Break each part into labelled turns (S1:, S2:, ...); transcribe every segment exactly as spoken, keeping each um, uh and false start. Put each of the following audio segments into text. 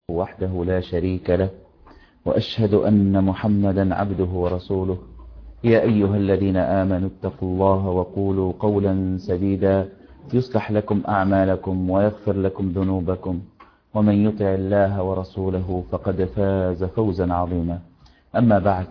S1: وحده لا شريك له، وأشهد أن محمدا عبده ورسوله. يا أيها الذين آمنوا اتقوا الله وقولوا قولا سديدا يصلح لكم أعمالكم ويغفر لكم ذنوبكم، ومن يطع الله ورسوله فقد فاز فوزا عظيما. أما بعد،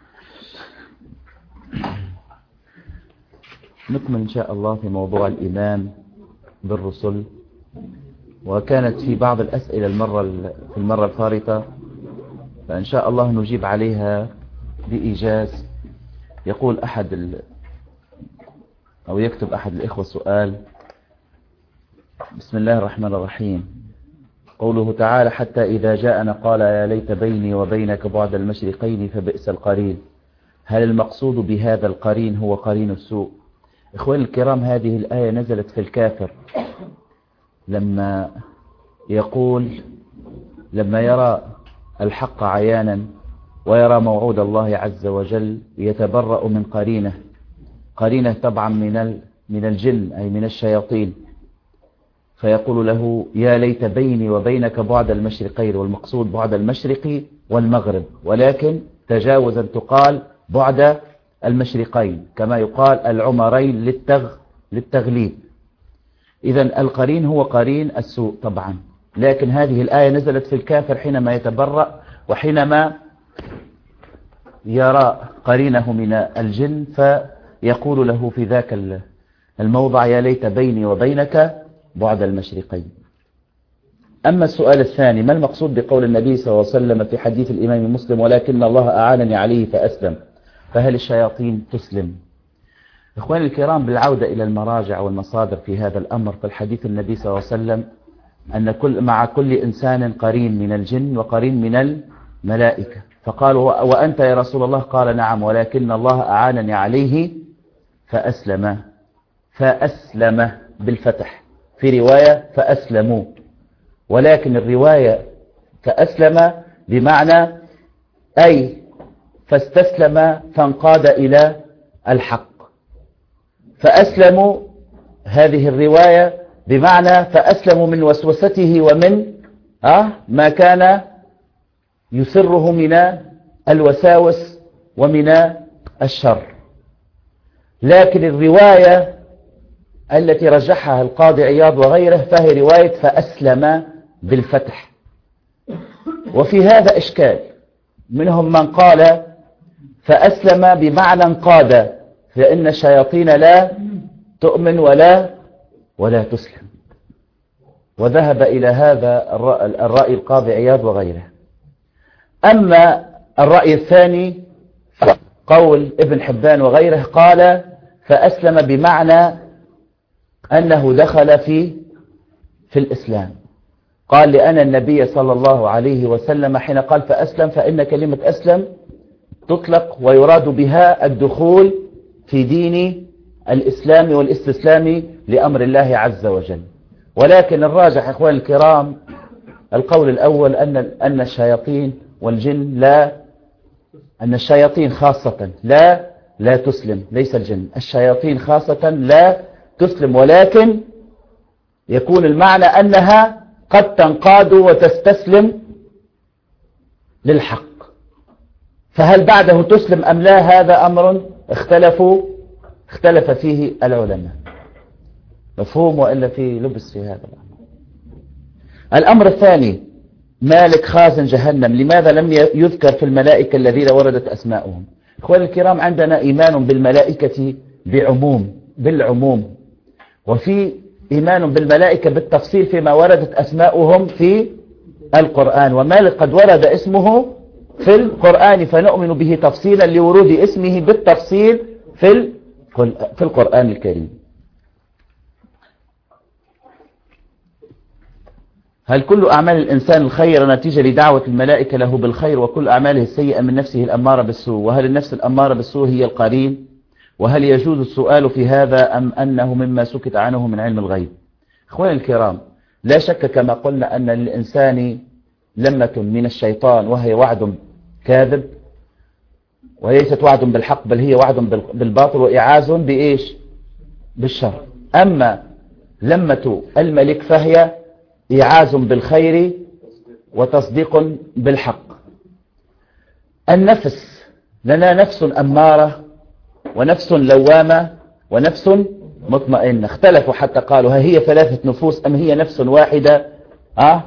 S1: نكمل إن شاء الله في موضوع الإيمان بالرسل. وكانت في بعض الأسئلة المرة في المرة الفارطة، فإن شاء الله نجيب عليها بإيجاز. يقول أحد ال... أو يكتب أحد الإخوة سؤال: بسم الله الرحمن الرحيم، قوله تعالى: حتى إذا جاءنا قال يا ليت بيني وبينك بعد المشرقين فبئس القرين. هل المقصود بهذا القرين هو قرين السوء؟ إخواني الكرام، هذه الآية نزلت في الكافر لما يقول لما يرى الحق عيانا ويرى موعود الله عز وجل يتبرأ من قرينه قرينه طبعا من من الجن أي من الشياطين، فيقول له يا ليت بيني وبينك بعد المشرقين، والمقصود بعد المشرق والمغرب، ولكن تجاوزا تقال بعد المشرقين كما يقال العمرين للتغ للتغليب. إذن القرين هو قرين السوء طبعا، لكن هذه الآية نزلت في الكافر حينما يتبرأ وحينما يرى قرينه من الجن، فيقول له في ذاك الموضع يا ليت بيني وبينك بعد المشرقين. أما السؤال الثاني: ما المقصود بقول النبي صلى الله عليه وسلم في حديث الإمام مسلم ولكن الله أعانني عليه فأسلم؟ فهل الشياطين تسلم؟ إخواني الكرام، بالعودة إلى المراجع والمصادر في هذا الأمر، فالحديث النبي صلى الله عليه وسلم أن كل مع كل إنسان قرين من الجن وقرين من الملائكة. فقالوا وأنت يا رسول الله؟ قال نعم، ولكن الله أعانني عليه فأسلم. فأسلم بالفتح، في رواية فأسلموا، ولكن الرواية فأسلم بمعنى أي فاستسلم فانقاد إلى الحق. فأسلموا هذه الرواية بمعنى فأسلموا من وسوسته ومن آه ما كان يسره من الوساوس ومن الشر. لكن الرواية التي رجحها القاضي عياض وغيره فهي رواية فأسلم بالفتح. وفي هذا إشكال، منهم من قال فأسلم بمعنى انقاد، لأن الشياطين لا تؤمن ولا ولا تسلم، وذهب إلى هذا الرأي القاضي عياض وغيره. أما الرأي الثاني قول ابن حبان وغيره، قال فأسلم بمعنى أنه دخل في في الإسلام. قال لأن النبي صلى الله عليه وسلم حين قال فأسلم، فإن كلمة أسلم تطلق ويراد بها الدخول في دين الإسلام والاستسلام لأمر الله عز وجل. ولكن الراجح إخوان الكرام القول الأول، أن أن الشياطين والجن لا أن الشياطين خاصة لا لا تسلم، ليس الجن، الشياطين خاصة لا تسلم، ولكن يكون المعنى أنها قد تنقاد وتستسلم للحق. فهل بعده تسلم أم لا؟ هذا أمر اختلفوا اختلف فيه العلماء. مفهوم وإلا في لبس في هذا الأمر. الأمر الثاني: مالك خازن جهنم، لماذا لم يذكر في الملائكة الذين وردت أسماؤهم؟ إخواني الكرام، عندنا إيمان بالملائكة بعموم بالعموم، وفي إيمان بالملائكة بالتفصيل فيما وردت أسماؤهم في القرآن. ومالك قد ورد اسمه في القرآن فنؤمن به تفصيلا لورود اسمه بالتفصيل في في القرآن الكريم. هل كل أعمال الإنسان الخير نتيجة لدعوة الملائكة له بالخير، وكل أعماله السيئة من نفسه الأمارة بالسوء؟ وهل النفس الأمارة بالسوء هي القرين؟ وهل يجوز السؤال في هذا أم أنه مما سكت عنه من علم الغيب؟ إخواني الكرام، لا شك كما قلنا أن للإنسان لمة من الشيطان، وهي وعد كاذب، وليست وعد بالحق بل هي وعد بالباطل وإعاز بإيش؟ بالشر. أما لمة الملك فهي إعاز بالخير وتصديق بالحق. النفس لنا نفس أمارة ونفس لوامة ونفس مطمئنة. اختلفوا حتى قالوا هل هي ثلاثة نفوس أم هي نفس واحدة أه؟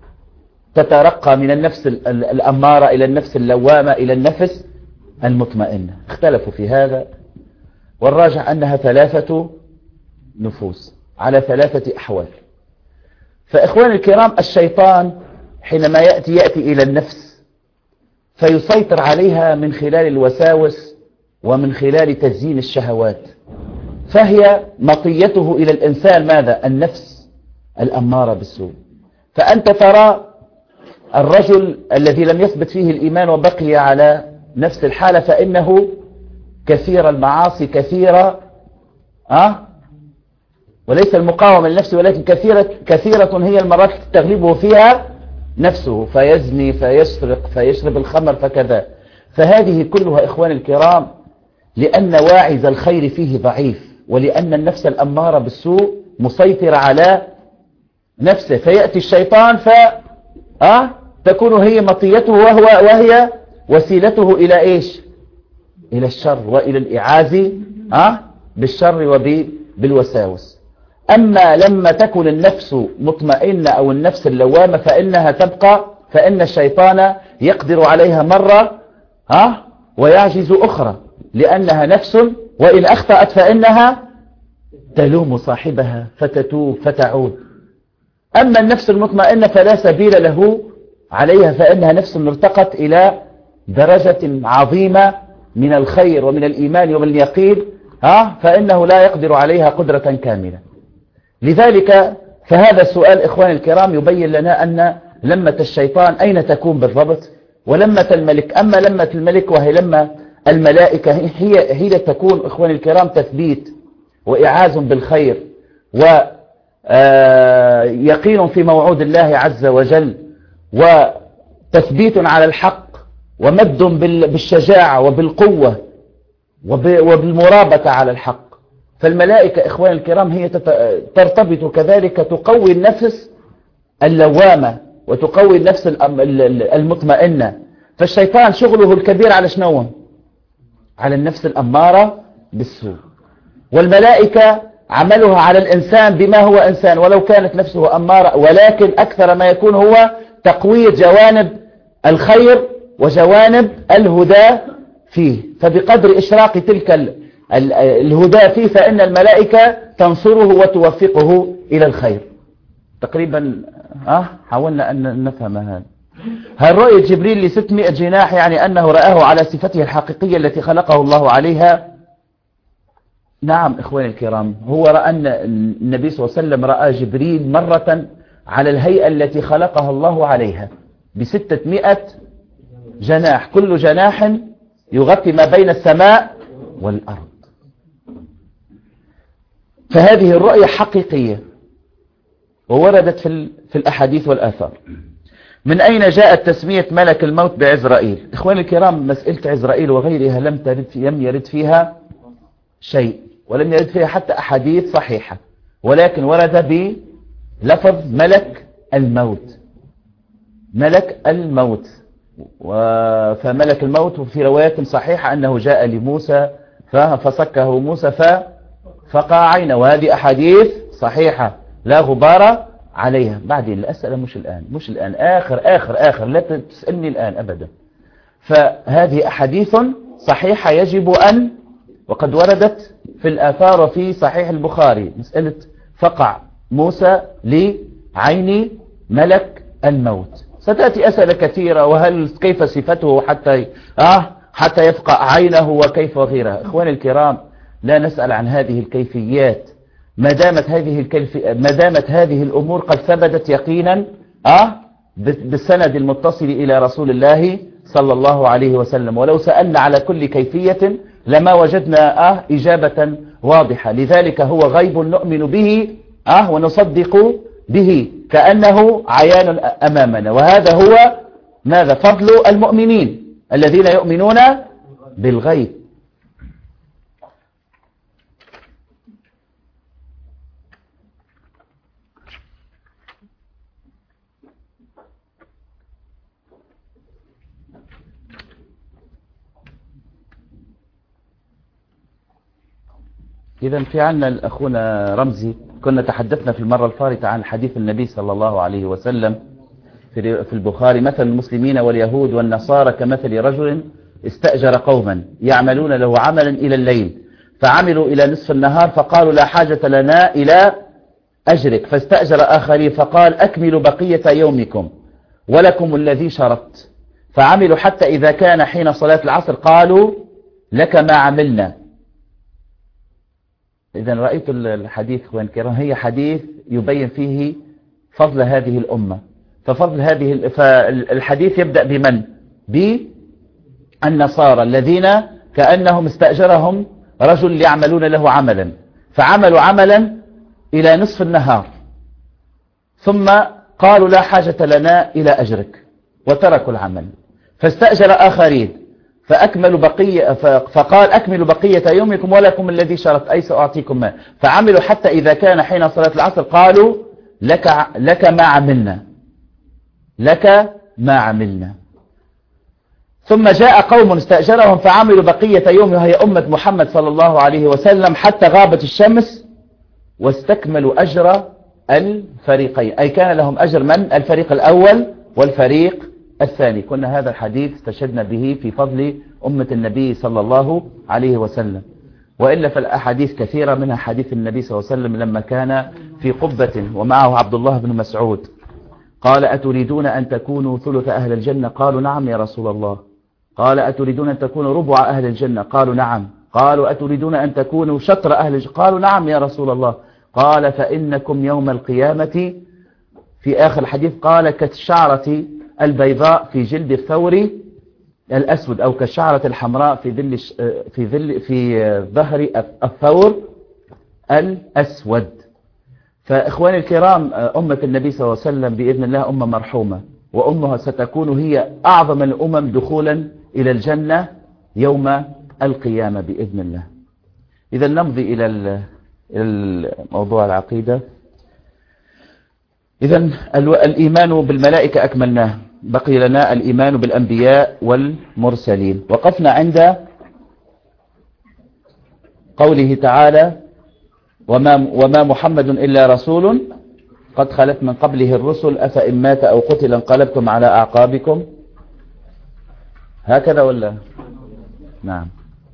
S1: تترقى من النفس الأمارة إلى النفس اللوامة إلى النفس المطمئنة. اختلفوا في هذا، والراجح أنها ثلاثة نفوس على ثلاثة أحوال. فإخواني الكرام، الشيطان حينما يأتي يأتي إلى النفس فيسيطر عليها من خلال الوساوس ومن خلال تزيين الشهوات، فهي مطيته إلى الإنسان ماذا؟ النفس الأمارة بالسوء. فأنت ترى الرجل الذي لم يثبت فيه الإيمان وبقي على نفس الحالة فإنه كثير المعاصي، كثيرة أه؟ وليس المقاومة لنفسه، ولكن كثيرة, كثيرة هي المرات تغلبه فيها نفسه، فيزني فيسرق فيشرب الخمر فكذا. فهذه كلها إخواني الكرام لأن واعز الخير فيه ضعيف، ولأن النفس الأمارة بالسوء مسيطر على نفسه، فيأتي الشيطان ف أه؟ تكون هي مطيته وهو وهي وسيلته إلى إيش؟ إلى الشر وإلى الإعاز أه؟ بالشر وبالوساوس. أما لما تكون النفس مطمئنة أو النفس اللوامة فإنها تبقى، فإن الشيطان يقدر عليها مرة أه؟ ويعجز أخرى، لأنها نفس وإن أخطأت فإنها تلوم صاحبها فتتوب فتعود. أما النفس المطمئنة فلا سبيل له عليها، فإنها نفس ارتقت إلى درجة عظيمة من الخير ومن الإيمان ومن اليقين ها فإنه لا يقدر عليها قدرة كاملة. لذلك فهذا السؤال إخواني الكرام يبين لنا أن لمة الشيطان أين تكون بالضبط ولمة الملك. أما لمة الملك وهي لما الملائكة هي هي تكون إخواني الكرام تثبيت وإعاز بالخير ويقين في موعود الله عز وجل وتثبيت على الحق ومد بالشجاعة وبالقوة وبالمرابطة على الحق. فالملائكة إخواني الكرام هي ترتبط كذلك تقوي النفس اللوامة وتقوي النفس المطمئنة. فالشيطان شغله الكبير على شنو؟ على النفس الأمارة بالسوء، والملائكة عملها على الإنسان بما هو إنسان ولو كانت نفسه أمارة، ولكن أكثر ما يكون هو تقوية جوانب الخير وجوانب الهدى فيه. فبقدر إشراق تلك الهدى فيه فإن الملائكة تنصره وتوفقه إلى الخير. تقريبا أه حاولنا أن نفهم هذا. هل رؤية جبريل لستمائة جناح يعني أنه رآه على صفته الحقيقية التي خلقه الله عليها؟ نعم إخواني الكرام، هو رأى أن النبي صلى الله عليه وسلم رأى جبريل مرة على الهيئة التي خلقها الله عليها بستمائة جناح، كل جناح يغطي ما بين السماء والأرض. فهذه الرؤية حقيقية ووردت في في الأحاديث والآثار. من أين جاءت تسمية ملك الموت بعزرائيل؟ إخواني الكرام، مسألة عزرائيل وغيرها لم ترد لم يرد فيها شيء، ولم يرد فيها حتى أحاديث صحيحة، ولكن ورد بلفظ ملك الموت. ملك الموت فملك الموت في رواية صحيحة أنه جاء لموسى فصكه موسى ففقع عينه، وهذه أحاديث صحيحة لا غبار عليها. بعدين الأسئلة مش الآن مش الآن آخر آخر آخر لا تسألني الآن أبدا. فهذه أحاديث صحيحة يجب أن، وقد وردت في الآثار وفي صحيح البخاري مسألة فقع موسى لعين ملك الموت. ستأتي أسئلة كثيرة، وهل كيف صفته حتى آه حتى يفقع عينه وكيف وغيرها. إخواني الكرام، لا نسأل عن هذه الكيفيات ما دامت هذه الكيفي... ما دامت هذه الأمور قد ثبتت يقينا آه بالسند المتصل إلى رسول الله صلى الله عليه وسلم. ولو سألنا على كل كيفية لما وجدنا آه إجابة واضحة. لذلك هو غيب نؤمن به آه ونصدق به كأنه عيان أمامنا، وهذا هو ماذا؟ فضل المؤمنين الذين يؤمنون بالغيب. إذا في عنا أخونا رمزي، كنا تحدثنا في المرة الفارطة عن حديث النبي صلى الله عليه وسلم في البخاري: مثل المسلمين واليهود والنصارى كمثل رجل استأجر قوما يعملون له عملا إلى الليل، فعملوا إلى نصف النهار فقالوا لا حاجة لنا إلى أجرك، فاستأجر آخرين فقال أكملوا بقية يومكم ولكم الذي شرطت، فعملوا حتى إذا كان حين صلاة العصر قالوا لك ما عملنا. إذا رأيت الحديث أخوان الكرام، هي حديث يبين فيه فضل هذه الأمة. ففضل هذه فالحديث يبدأ بمن؟ بالنصارى الذين كأنهم استأجرهم رجل يعملون له عملا، فعملوا عملا إلى نصف النهار ثم قالوا لا حاجة لنا إلى أجرك وتركوا العمل، فاستأجر آخرين فأكملوا بقية فقال أكملوا بقية يومكم ولكم الذي شرط، أي سأعطيكم ما، فعملوا حتى إذا كان حين صلاة العصر قالوا لك, لك ما عملنا لك ما عملنا. ثم جاء قوم استأجرهم فعملوا بقية يوم وهي أمة محمد صلى الله عليه وسلم حتى غابت الشمس واستكملوا أجر الفريقين، أي كان لهم أجر من؟ الفريق الأول والفريق الثاني. كنا هذا الحديث استشهدنا به في فضل أمة النبي صلى الله عليه وسلم، وإلا فالأحاديث كثيرة، منها حديث النبي صلى الله عليه وسلم لما كان في قبة ومعه عبد الله بن مسعود قال أتريدون أن تكونوا ثلث أهل الجنة؟ قالوا نعم يا رسول الله. قال أتريدون أن تكونوا ربع أهل الجنة؟ قالوا نعم. قالوا أتريدون أن تكونوا شطر أهل الجنة؟ قالوا نعم يا رسول الله. قال فإنكم يوم القيامة في آخر الحديث قال كالشعرة البيضاء في جلد الثور الأسود، أو كالشعرة الحمراء في ظل في ظل في ظهر الثور الأسود. فإخواني الكرام، أمة النبي صلى الله عليه وسلم بإذن الله أمة مرحومة، وأمها ستكون هي أعظم الأمم دخولا إلى الجنة يوم القيامة بإذن الله. إذا نمضي إلى الموضوع العقيدة. إذا الإيمان بالملائكة أكملناه، بقي لنا الإيمان بالأنبياء والمرسلين. وقفنا عند قوله تعالى وما, وما محمد إلا رسول قد خلت من قبله الرسل أفإن مات أو قتل انقلبتم على أعقابكم. هكذا ولا؟ نعم.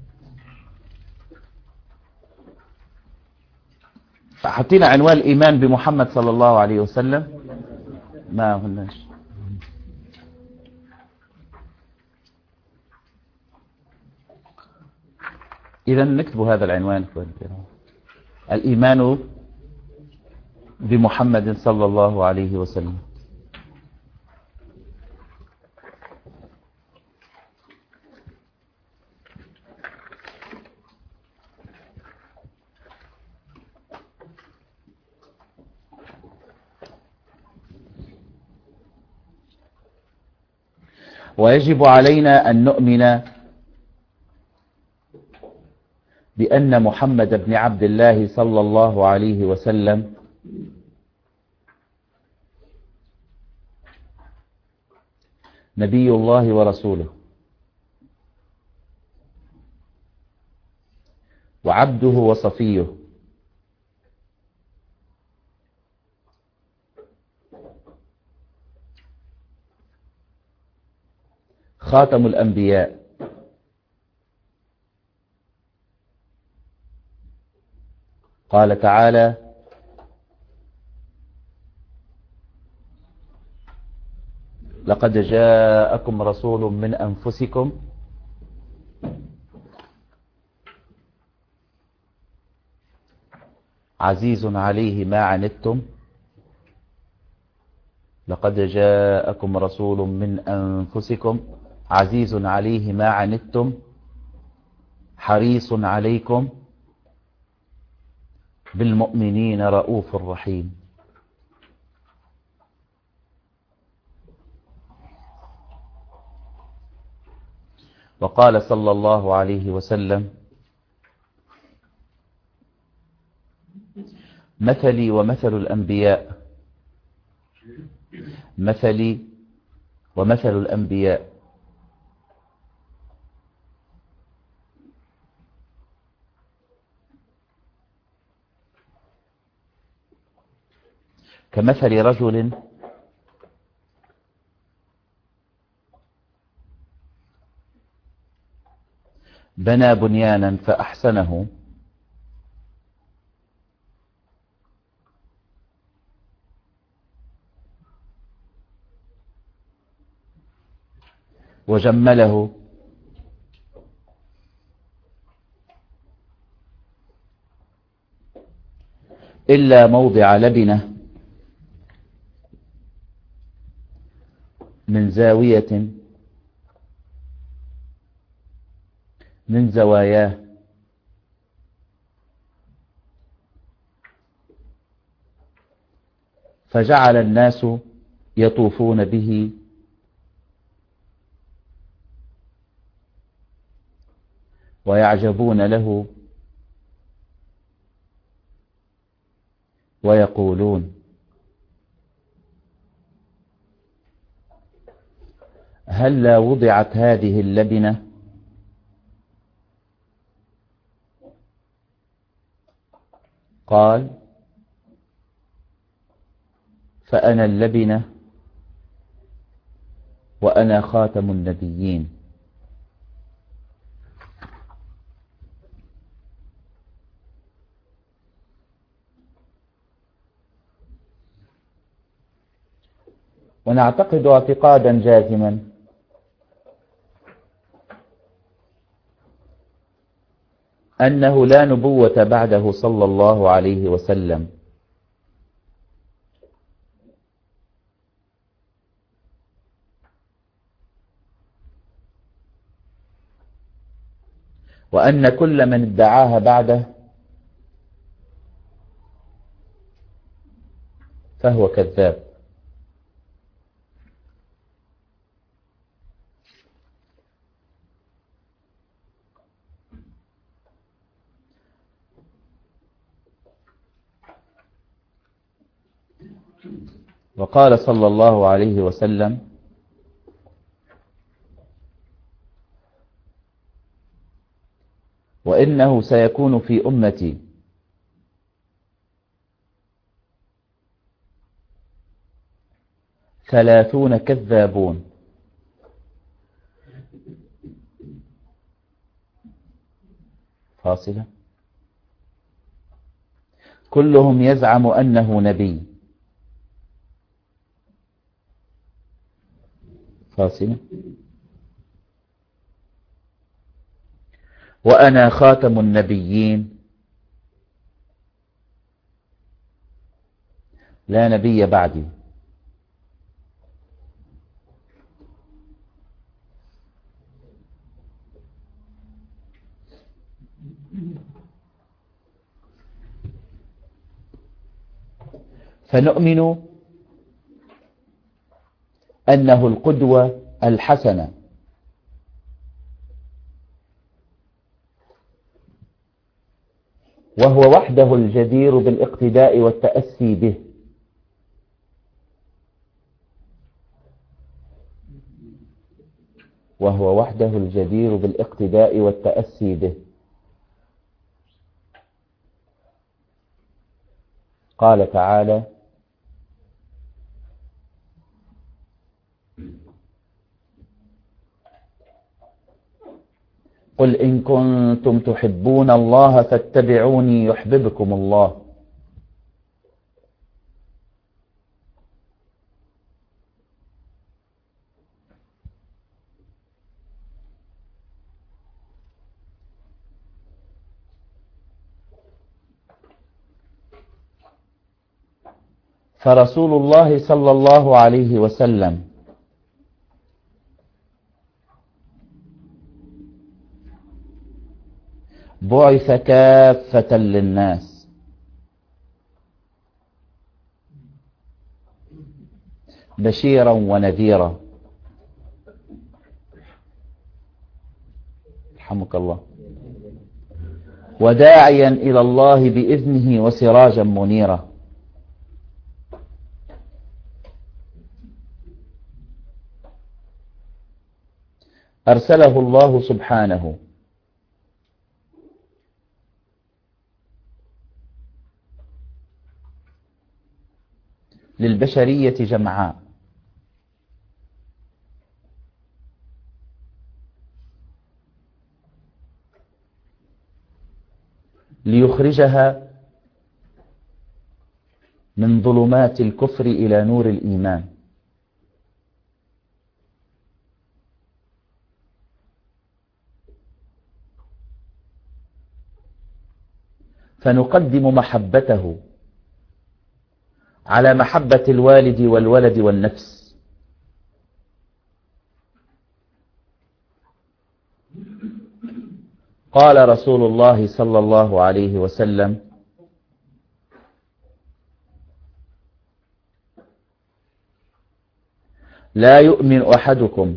S1: حطينا عنوان الإيمان بمحمد صلى الله عليه وسلم، ما هناش. إذا نكتب هذا العنوان: الإيمان بمحمد صلى الله عليه وسلم. ويجب علينا أن نؤمن بأن محمد بن عبد الله صلى الله عليه وسلم نبي الله ورسوله وعبده وصفيه، خاتم الأنبياء، قال تعالى لقد جاءكم رسول من أنفسكم عزيز عليه ما عنتم لقد جاءكم رسول من أنفسكم عزيز عليه ما عنتم حريص عليكم بالمؤمنين رؤوف رحيم. وقال صلى الله عليه وسلم مثلي ومثل الأنبياء مثلي ومثل الأنبياء كمثل رجل بنى بنيانا فأحسنه وجمله إلا موضع لبنة من زاوية من زواياه فجعل الناس يطوفون به ويعجبون له ويقولون هلا وضعت هذه اللبنة قال فأنا اللبنة وأنا خاتم النبيين. ونعتقد اعتقادا جازما أنه لا نبوة بعده صلى الله عليه وسلم، وأن كل من ادعاها بعده فهو كذاب. وقال صلى الله عليه وسلم وإنه سيكون في أمتي ثلاثون كذابون فاصلة كلهم يزعم أنه نبي فاصلة وأنا خاتم النبيين لا نبي بعدي. فنؤمن أنه القدوة الحسنة وهو وحده الجدير بالاقتداء والتأسي به، وهو وحده الجدير بالاقتداء والتأسي به. قال تعالى قل إن كنتم تحبون الله فاتبعوني يحببكم الله. فرسول الله صلى الله عليه وسلم بعث كافة للناس بشيرا ونذيرا رحمك الله وداعيا إلى الله بإذنه وسراجا منيرا. أرسله الله سبحانه للبشرية جمعاء، ليخرجها من ظلمات الكفر إلى نور الإيمان. فنقدم محبته على محبة الوالد والولد والنفس. قال رسول الله صلى الله عليه وسلم: لا يؤمن أحدكم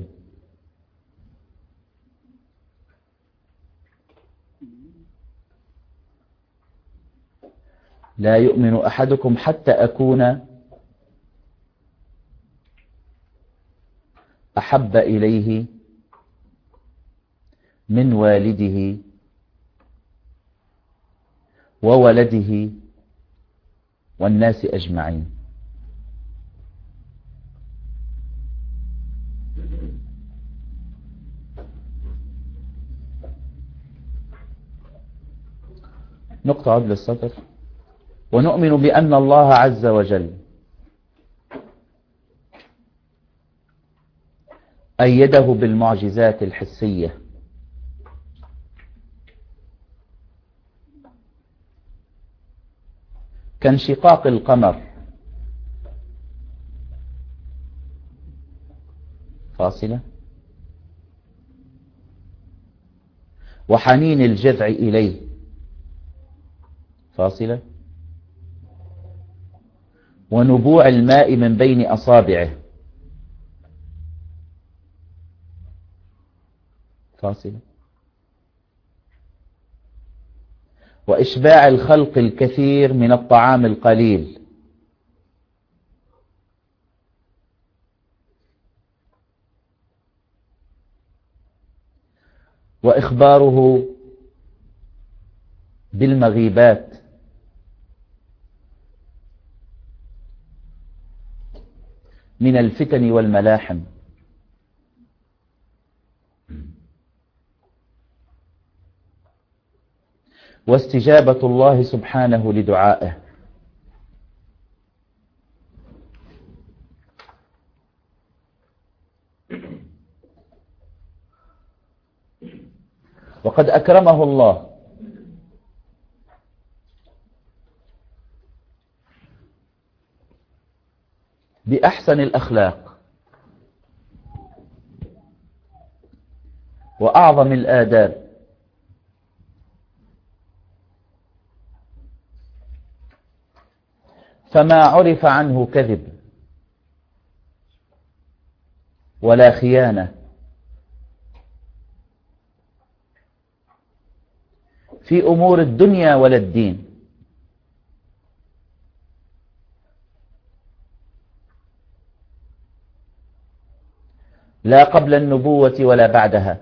S1: لا يؤمن أحدكم حتى أكون أحب إليه من والده وولده والناس أجمعين. نقطة عدل السطر. ونؤمن بأن الله عز وجل أيده بالمعجزات الحسية كانشقاق القمر فاصلة، وحنين الجذع إليه فاصلة، ونبوع الماء من بين أصابعه فاصلة، وإشباع الخلق الكثير من الطعام القليل وإخباره بالمغيبات من الفتن والملاحم، واستجابة الله سبحانه لدعائه. وقد أكرمه الله بأحسن الأخلاق وأعظم الآداب، فما عرف عنه كذب ولا خيانة في أمور الدنيا ولا الدين، لا قبل النبوة ولا بعدها.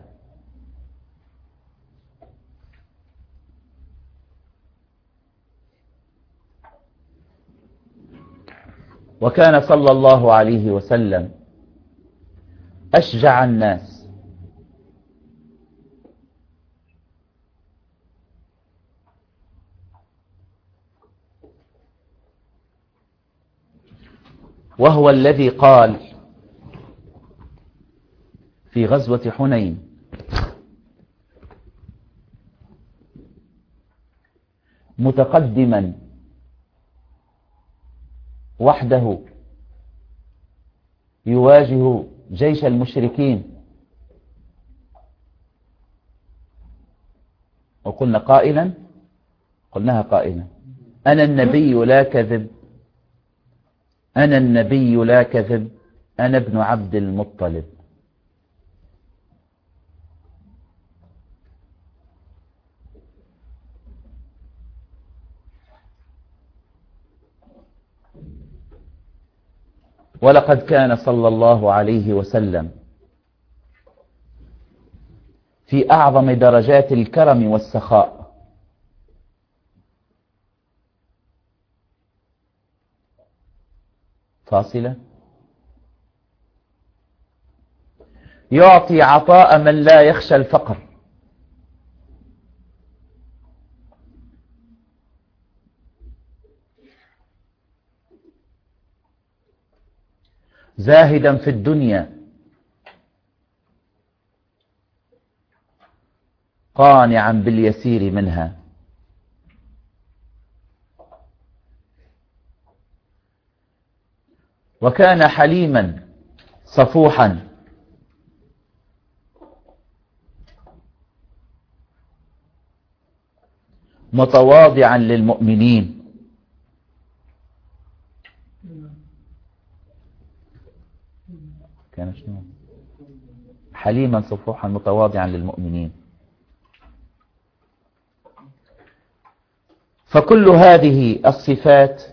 S1: وكان صلى الله عليه وسلم أشجع الناس وهو الذي قال في غزوة حنين: متقدما وحده يواجه جيش المشركين، وقلنا قائلا قلناها قائلا: أنا النبي لا كذب، أنا النبي لا كذب، أنا ابن عبد المطلب. ولقد كان صلى الله عليه وسلم في أعظم درجات الكرم والسخاء، فاصلة. يعطي عطاء من لا يخشى الفقر. زاهدا في الدنيا قانعا باليسير منها. وكان حليما صفوحا متواضعا للمؤمنين. كان شنو؟ حليما صفوحا متواضعا للمؤمنين. فكل هذه الصفات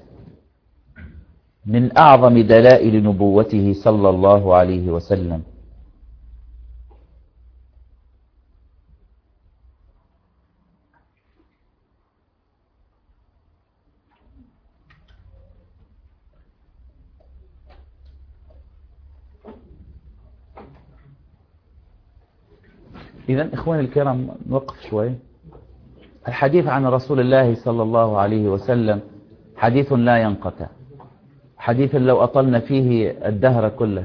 S1: من أعظم دلائل نبوته صلى الله عليه وسلم. إذن إخواني الكرام نوقف شوي. الحديث عن رسول الله صلى الله عليه وسلم حديث لا ينقطع، حديث لو أطلنا فيه الدهر كله.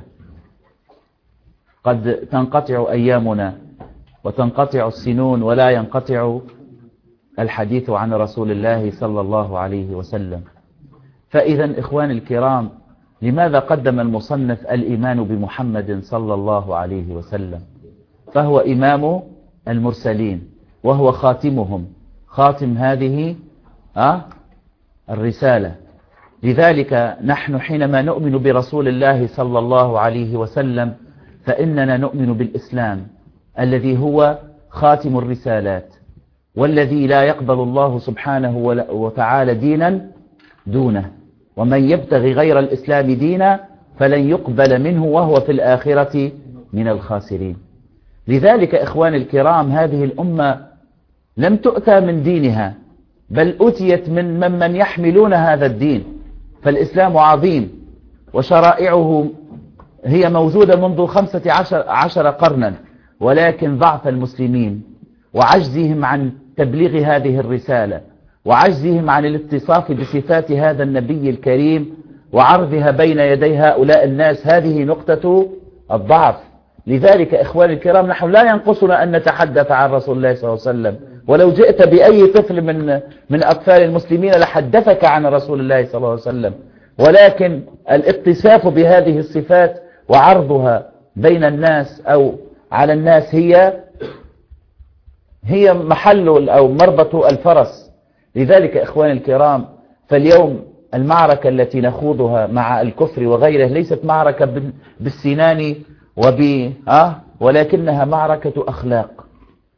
S1: قد تنقطع أيامنا وتنقطع السنون ولا ينقطع الحديث عن رسول الله صلى الله عليه وسلم. فإذا إخواني الكرام، لماذا قدم المصنف الإيمان بمحمد صلى الله عليه وسلم؟ فهو إمام المرسلين وهو خاتمهم، خاتم هذه آه الرسالة. لذلك نحن حينما نؤمن برسول الله صلى الله عليه وسلم فإننا نؤمن بالإسلام الذي هو خاتم الرسالات، والذي لا يقبل الله سبحانه وتعالى دينا دونه، ومن يبتغي غير الإسلام دينا فلن يقبل منه وهو في الآخرة من الخاسرين. لذلك إخواني الكرام، هذه الأمة لم تؤتى من دينها، بل أتيت من ممن يحملون هذا الدين. فالإسلام عظيم وشرائعه هي موجودة منذ خمسة عشر, عشر قرنا، ولكن ضعف المسلمين وعجزهم عن تبليغ هذه الرسالة وعجزهم عن الاتصاف بصفات هذا النبي الكريم وعرضها بين يدي هؤلاء الناس، هذه نقطة الضعف. لذلك إخواني الكرام، نحن لا ينقصنا أن نتحدث عن رسول الله صلى الله عليه وسلم، ولو جئت بأي طفل من من أطفال المسلمين لحدثك عن رسول الله صلى الله عليه وسلم، ولكن الاتصاف بهذه الصفات وعرضها بين الناس أو على الناس هي هي محل أو مربط الفرس. لذلك إخواني الكرام، فاليوم المعركة التي نخوضها مع الكفر وغيره ليست معركة بالسنان وب آه ولكنها معركة أخلاق،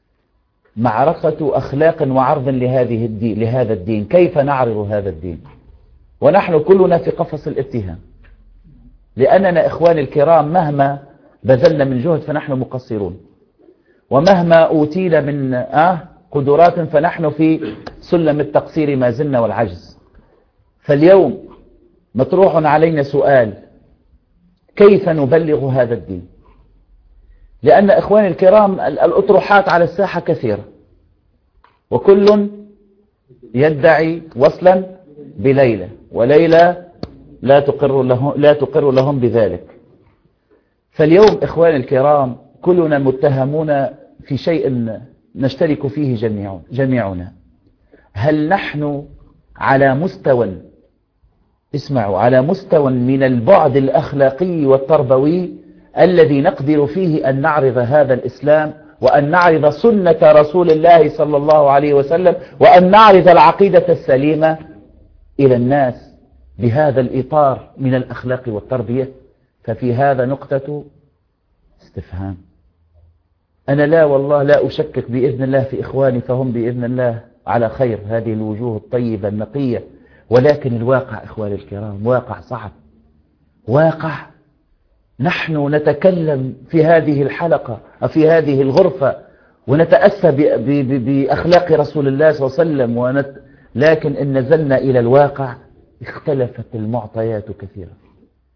S1: معركة أخلاق وعرض لهذه الدين لهذا الدين. كيف نعرض هذا الدين ونحن كلنا في قفص الاتهام؟ لأننا إخواني الكرام مهما بذلنا من جهد فنحن مقصرون، ومهما أوتينا من آه قدرات فنحن في سلم التقصير ما زلنا والعجز. فاليوم مطروح علينا سؤال: كيف نبلغ هذا الدين؟ لأن إخواني الكرام الأطروحات على الساحة كثيرة، وكل يدعي وصلا بليلى، وليلى لا تقر لهم, لا تقر لهم بذلك. فاليوم إخواني الكرام كلنا متهمون في شيء نشترك فيه جميع جميعنا. هل نحن على مستوى اسمعوا على مستوى من البعد الأخلاقي والتربوي الذي نقدر فيه أن نعرض هذا الإسلام وأن نعرض سنة رسول الله صلى الله عليه وسلم وأن نعرض العقيدة السليمة إلى الناس بهذا الإطار من الأخلاق والتربية؟ ففي هذا نقطة استفهام. أنا لا والله لا أشكك بإذن الله في إخواني، فهم بإذن الله على خير، هذه الوجوه الطيبة النقية، ولكن الواقع إخواني الكرام واقع صعب، واقع. نحن نتكلم في هذه الحلقة في هذه الغرفة ونتأسى بأخلاق رسول الله صلى الله عليه وسلم، ونت... لكن إن نزلنا إلى الواقع اختلفت المعطيات كثيرا.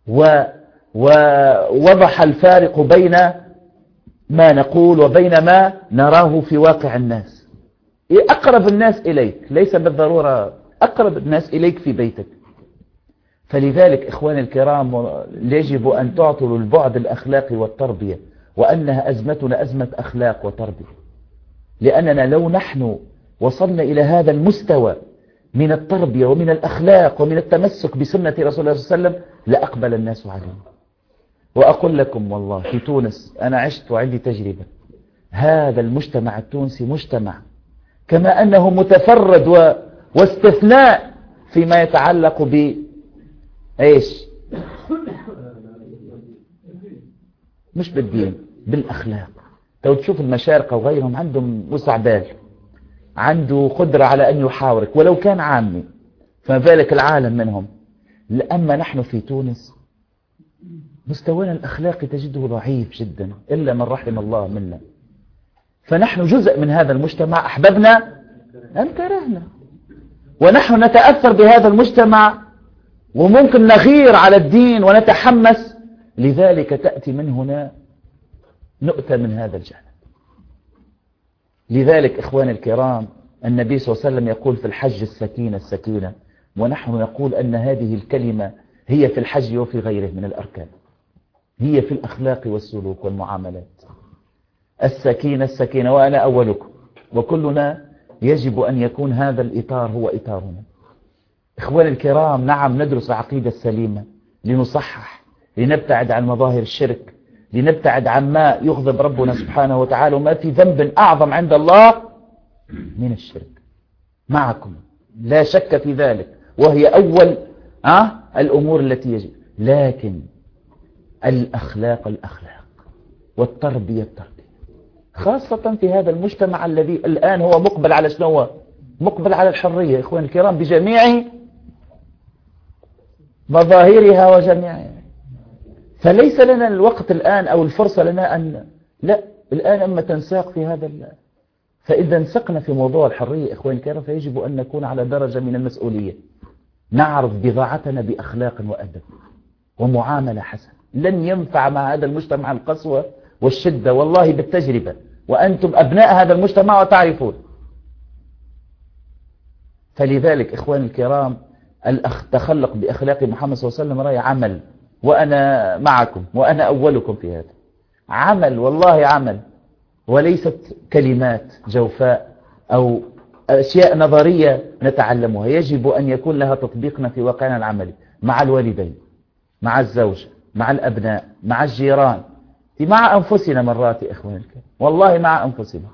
S1: ووضح الفارق بين ما نقول وبين ما نراه في واقع الناس. أقرب الناس إليك ليس بالضرورة أقرب الناس إليك في بيتك. فلذلك إخواني الكرام يجب أن تعطوا البعد الأخلاقي والتربية، وأنها أزمتنا أزمة أخلاق وتربية، لأننا لو نحن وصلنا إلى هذا المستوى من التربية ومن الأخلاق ومن التمسك بسنة رسول الله صلى الله عليه وسلم لأقبل الناس علينا. وأقول لكم والله في تونس أنا عشت وعندي تجربة، هذا المجتمع التونسي مجتمع كما أنه متفرد و... واستثناء فيما يتعلق ب ايش مش بالدين، بالأخلاق. لو تشوف المشارقة وغيرهم عندهم وسع بال، عنده قدرة على أن يحاورك ولو كان عامي، فما بالك العالم منهم. أما نحن في تونس مستوانا الأخلاقي تجده ضعيف جدا إلا من رحم الله منا. فنحن جزء من هذا المجتمع، أحببنا أم كرهنا، ونحن نتأثر بهذا المجتمع وممكن نغير على الدين ونتحمس. لذلك تأتي من هنا نؤتى من هذا الجانب. لذلك إخواني الكرام النبي صلى الله عليه وسلم يقول في الحج السكينة السكينة، ونحن نقول أن هذه الكلمة هي في الحج وفي غيره من الأركان، هي في الأخلاق والسلوك والمعاملات. السكينة السكينة، وأنا أولكم، وكلنا يجب أن يكون هذا الإطار هو إطارنا. إخواني الكرام نعم ندرس العقيدة السليمة لنصحح، لنبتعد عن مظاهر الشرك، لنبتعد عن ما يغضب ربنا سبحانه وتعالى، وما في ذنب أعظم عند الله من الشرك معكم لا شك في ذلك، وهي أول أه الأمور التي يجب. لكن الأخلاق الأخلاق والتربية التربية، خاصة في هذا المجتمع الذي الآن هو مقبل على شنو؟ مقبل على الحرية إخواني الكرام بجميع مظاهرها وجميعها. فليس لنا الوقت الآن أو الفرصة لنا أن لا الآن أما تنساق في هذا ال... فإذا انسقنا في موضوع الحرية إخواني الكرام فيجب أن نكون على درجة من المسؤولية، نعرف بضاعتنا بأخلاق وأدب ومعاملة حسنة. لن ينفع مع هذا المجتمع القسوة والشدة والله بالتجربة، وأنتم أبناء هذا المجتمع وتعرفون. فلذلك إخواني الكرام التخلق بأخلاق محمد صلى الله عليه وسلم رأي عمل، وأنا معكم وأنا أولكم في هذا عمل، والله عمل، وليست كلمات جوفاء أو أشياء نظرية نتعلمها. يجب أن يكون لها تطبيقنا في واقعنا العملي مع الوالدين، مع الزوج، مع الأبناء، مع الجيران، مع أنفسنا مرات يا إخواني الكرام، والله مع أنفسنا.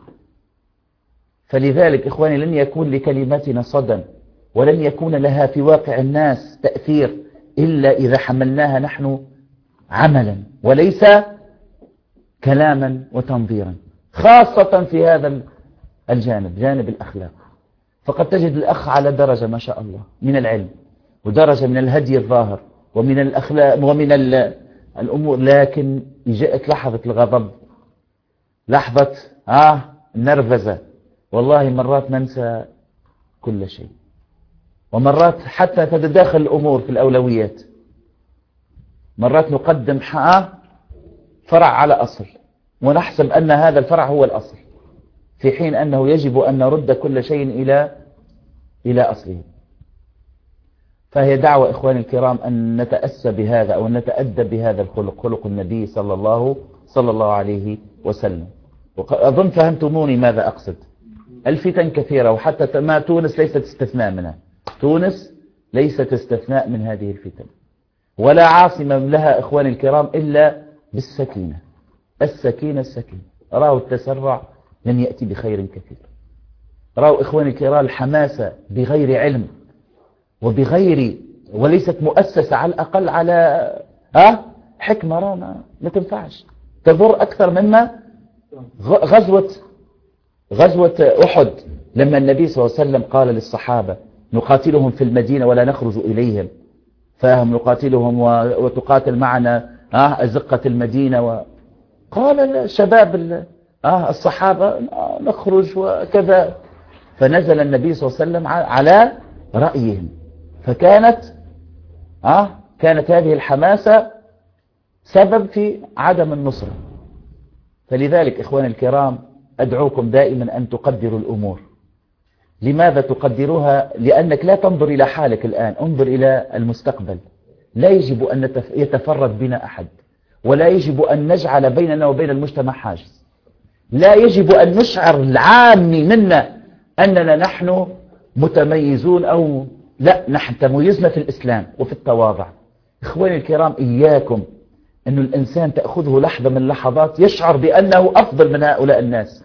S1: فلذلك إخواني لن يكون لكلماتنا صدى ولن يكون لها في واقع الناس تأثير إلا إذا حملناها نحن عملا وليس كلاما وتنظيرا، خاصة في هذا الجانب جانب الأخلاق. فقد تجد الأخ على درجة ما شاء الله من العلم ودرجة من الهدي الظاهر ومن الأخلاق ومن الأمور، لكن جاءت لحظة الغضب، لحظة آه النرفزة، والله مرات ننسى كل شيء، ومرات حتى تتداخل الأمور في الأولويات. مرات نقدم حق فرع على أصل ونحسب أن هذا الفرع هو الأصل، في حين أنه يجب أن نرد كل شيء إلى إلى أصله. فهي دعوة إخواني الكرام أن نتأسى بهذا أو أن نتأدب بهذا الخلق، خلق النبي صلى الله صلى الله عليه وسلم. وأظن فهمتموني ماذا أقصد. الفتن كثيرة، وحتى ما تونس ليست استثناء منها، تونس ليست استثناء من هذه الفتن، ولا عاصمة لها إخواني الكرام إلا بالسكينة. السكينة السكينة. رأوا التسرع لن يأتي بخير كثير. رأوا إخواني الكرام الحماسة بغير علم وبغير وليست مؤسسة على الأقل على أه حكمة، رانا ما تنفعش، تضر أكثر مما غزوة غزوة أحد، لما النبي صلى الله عليه وسلم قال للصحابة نقاتلهم في المدينة ولا نخرج إليهم، فهم نقاتلهم وتقاتل معنا آه أزقة المدينة. وقال الشباب آه الصحابة نخرج وكذا، فنزل النبي صلى الله عليه وسلم على رأيهم، فكانت آه كانت هذه الحماسة سبب في عدم النصرة. فلذلك إخواني الكرام أدعوكم دائما أن تقدروا الأمور. لماذا تقدروها؟ لأنك لا تنظر إلى حالك الآن، انظر إلى المستقبل. لا يجب أن يتفرد بنا أحد، ولا يجب أن نجعل بيننا وبين المجتمع حاجز. لا يجب أن نشعر العامي منا أننا نحن متميزون أو لا، نحن تميزنا في الإسلام وفي التواضع. إخواني الكرام إياكم أن الإنسان تأخذه لحظة من اللحظات يشعر بأنه أفضل من هؤلاء الناس،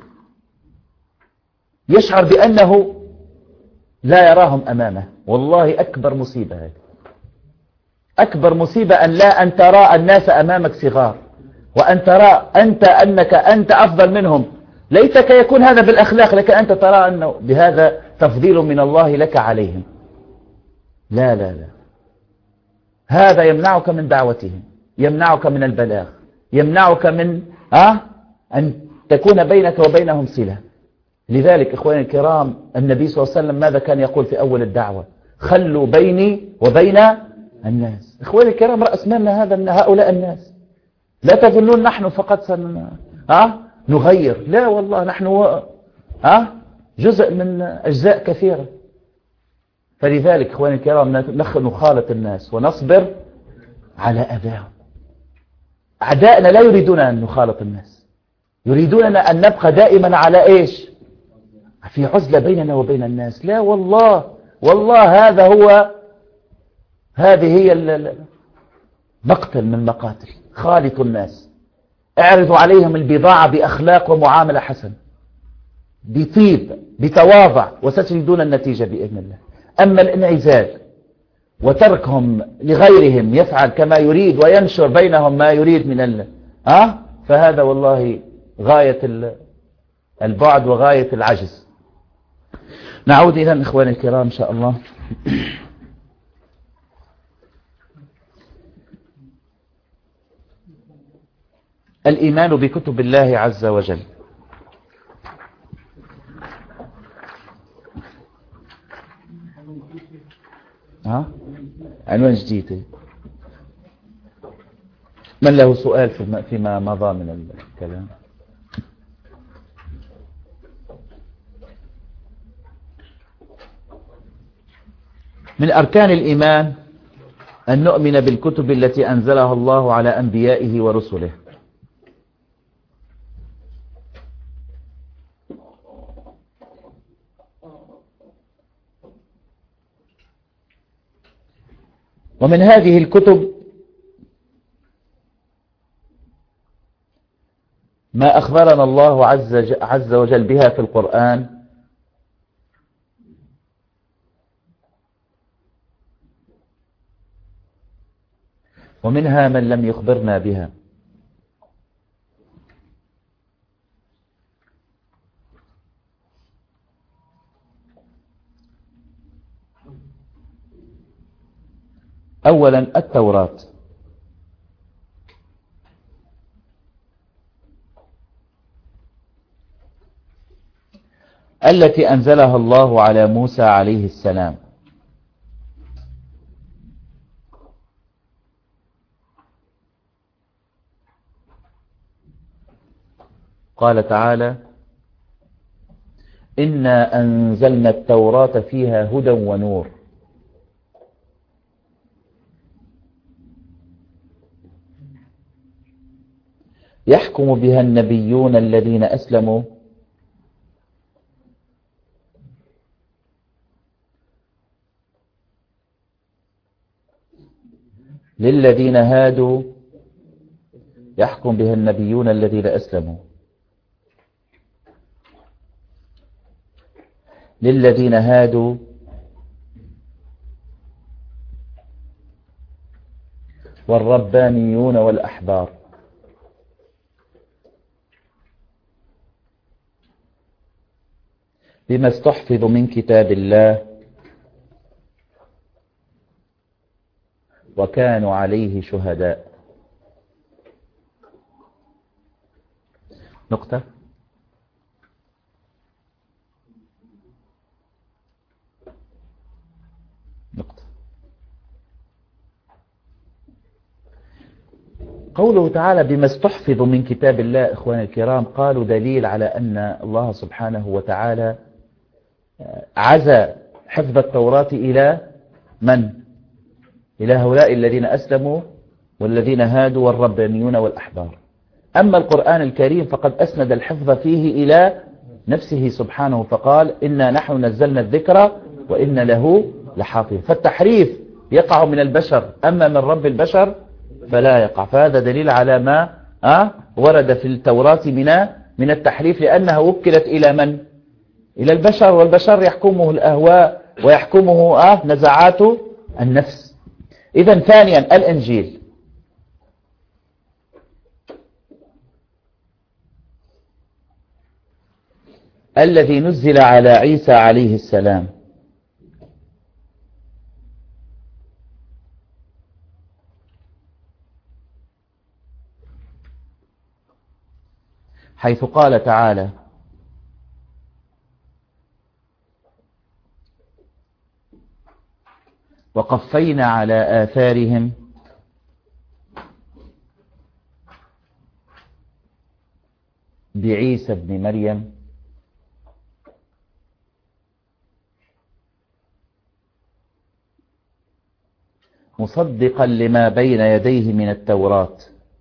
S1: يشعر بأنه لا يراهم أمامه. والله أكبر مصيبة هذه، أكبر مصيبة أن لا أن ترى الناس أمامك صغار، وأن ترى أنت أنك أنت أفضل منهم. ليتك يكون هذا بالأخلاق، لكن أنت ترى أنه بهذا تفضيل من الله لك عليهم. لا لا لا، هذا يمنعك من دعوتهم، يمنعك من البلاغ، يمنعك من أه؟ أن تكون بينك وبينهم صلة. لذلك إخواني الكرام النبي صلى الله عليه وسلم ماذا كان يقول في أول الدعوة؟ خلوا بيني وبين الناس. إخواني الكرام رأس مالنا هذا من هؤلاء الناس. لا تظنون نحن فقط سن أه؟ نغير، لا والله نحن أه؟ جزء من أجزاء كثيرة. فلذلك إخواني الكرام نخالط الناس ونصبر على أذاهم. أعدائنا لا يريدون أن نخالط الناس، يريدوننا أن نبقى دائما على إيش؟ في عزلة بيننا وبين الناس. لا والله، والله هذا هو، هذه هي مقتل من مقاتل. خالطوا الناس، اعرضوا عليهم البضاعة بأخلاق ومعاملة حسن، بطيب، بتواضع، وستجدون النتيجة بإذن الله. أما الانعزال وتركهم لغيرهم يفعل كما يريد وينشر بينهم ما يريد من الله أه؟ فهذا والله غاية البعد وغاية العجز. نعود إذن إخواني الكرام إن شاء الله. الإيمان بكتب الله عز وجل. ها؟ عنوان جديد. من له سؤال فيما مضى من الكلام؟ من أركان الإيمان أن نؤمن بالكتب التي أنزلها الله على أنبيائه ورسله. ومن هذه الكتب ما أخبرنا الله عز وجل بها في القرآن، ومنها من لم يخبرنا بها. أولا التوراة، التي أنزلها الله على موسى عليه السلام. قال تعالى: إنا أنزلنا التوراة فيها هدى ونور. يحكم بها النبيون الذين أسلموا للذين هادوا يحكم بها النبيون الذين أسلموا للذين هادوا والربانيون والأحبار بما استحفظوا من كتاب الله وكانوا عليه شهداء. نقطة. نقطة. قوله تعالى بما استحفظوا من كتاب الله إخواني الكرام، قالوا دليل على أن الله سبحانه وتعالى عزى حفظ التوراة إلى من؟ إلى هؤلاء الذين أسلموا والذين هادوا والربانيون والأحبار. أما القرآن الكريم فقد أسند الحفظ فيه إلى نفسه سبحانه، فقال إنا نحن نزلنا الذكر وإن له لحافظ. فالتحريف يقع من البشر، أما من رب البشر فلا يقع. فهذا دليل على ما أه ورد في التوراة من من التحريف، لأنها وكلت إلى من؟ إلى البشر، والبشر يحكمه الأهواء ويحكمه أه نزعات النفس. إذن ثانيا الإنجيل، الذي نزل على عيسى عليه السلام، حيث قال تعالى وقفينا على آثارهم بعيسى ابن مريم مصدقا لما بين يديه من التوراة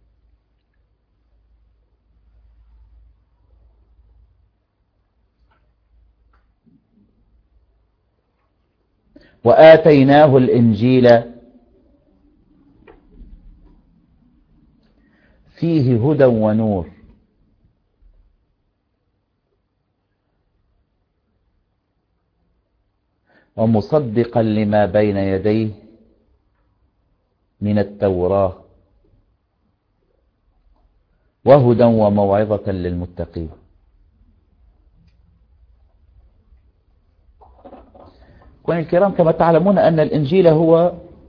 S1: وآتيناه الإنجيل فيه هدى ونور ومصدقا لما بين يديه من التوراة وهدى وموعظة للمتقين. أخواني الكرام، كما تعلمون أن الإنجيل هو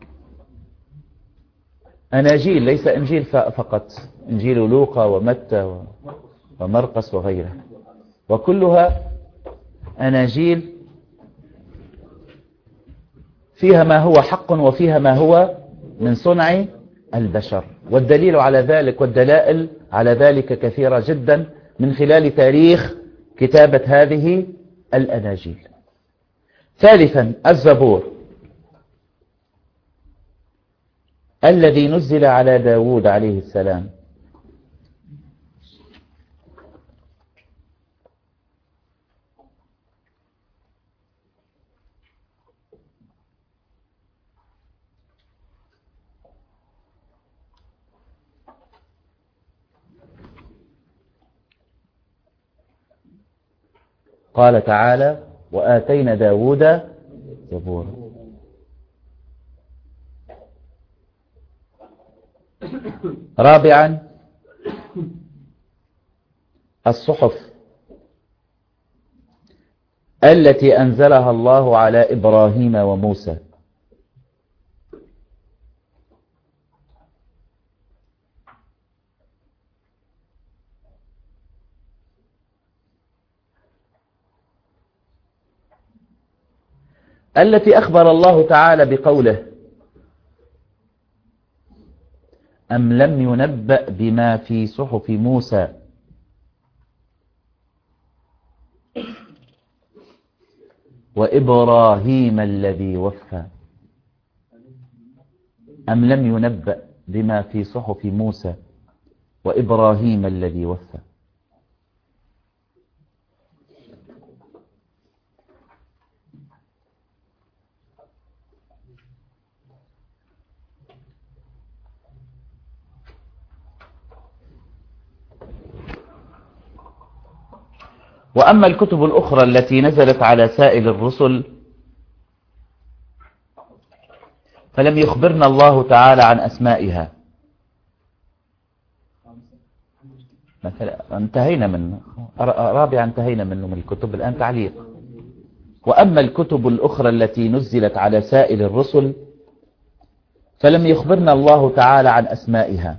S1: أناجيل، ليس إنجيل فقط، إنجيل لوقا ومتى ومرقس وغيره، وكلها أناجيل فيها ما هو حق وفيها ما هو من صنع البشر. والدليل على ذلك والدلائل على ذلك كثيرة جدا من خلال تاريخ كتابة هذه الأناجيل. ثالثا الزبور الذي نزل على داود عليه السلام، قال تعالى وآتينا داود زبورا. رابعا الصحف التي أنزلها الله على إبراهيم وموسى، التي أخبر الله تعالى بقوله أم لم ينبأ بما في صحف موسى وإبراهيم الذي وفى. أم لم ينبأ بما في صحف موسى وإبراهيم الذي وفى. وأما الكتب الأخرى التي نزلت على سائر الرسل فلم يخبرنا الله تعالى عن أسمائها. مثلا انتهينا من رابعا انتهينا منه من الكتب، الآن تعليق. وأما الكتب الأخرى التي نزلت على سائر الرسل فلم يخبرنا الله تعالى عن أسمائها،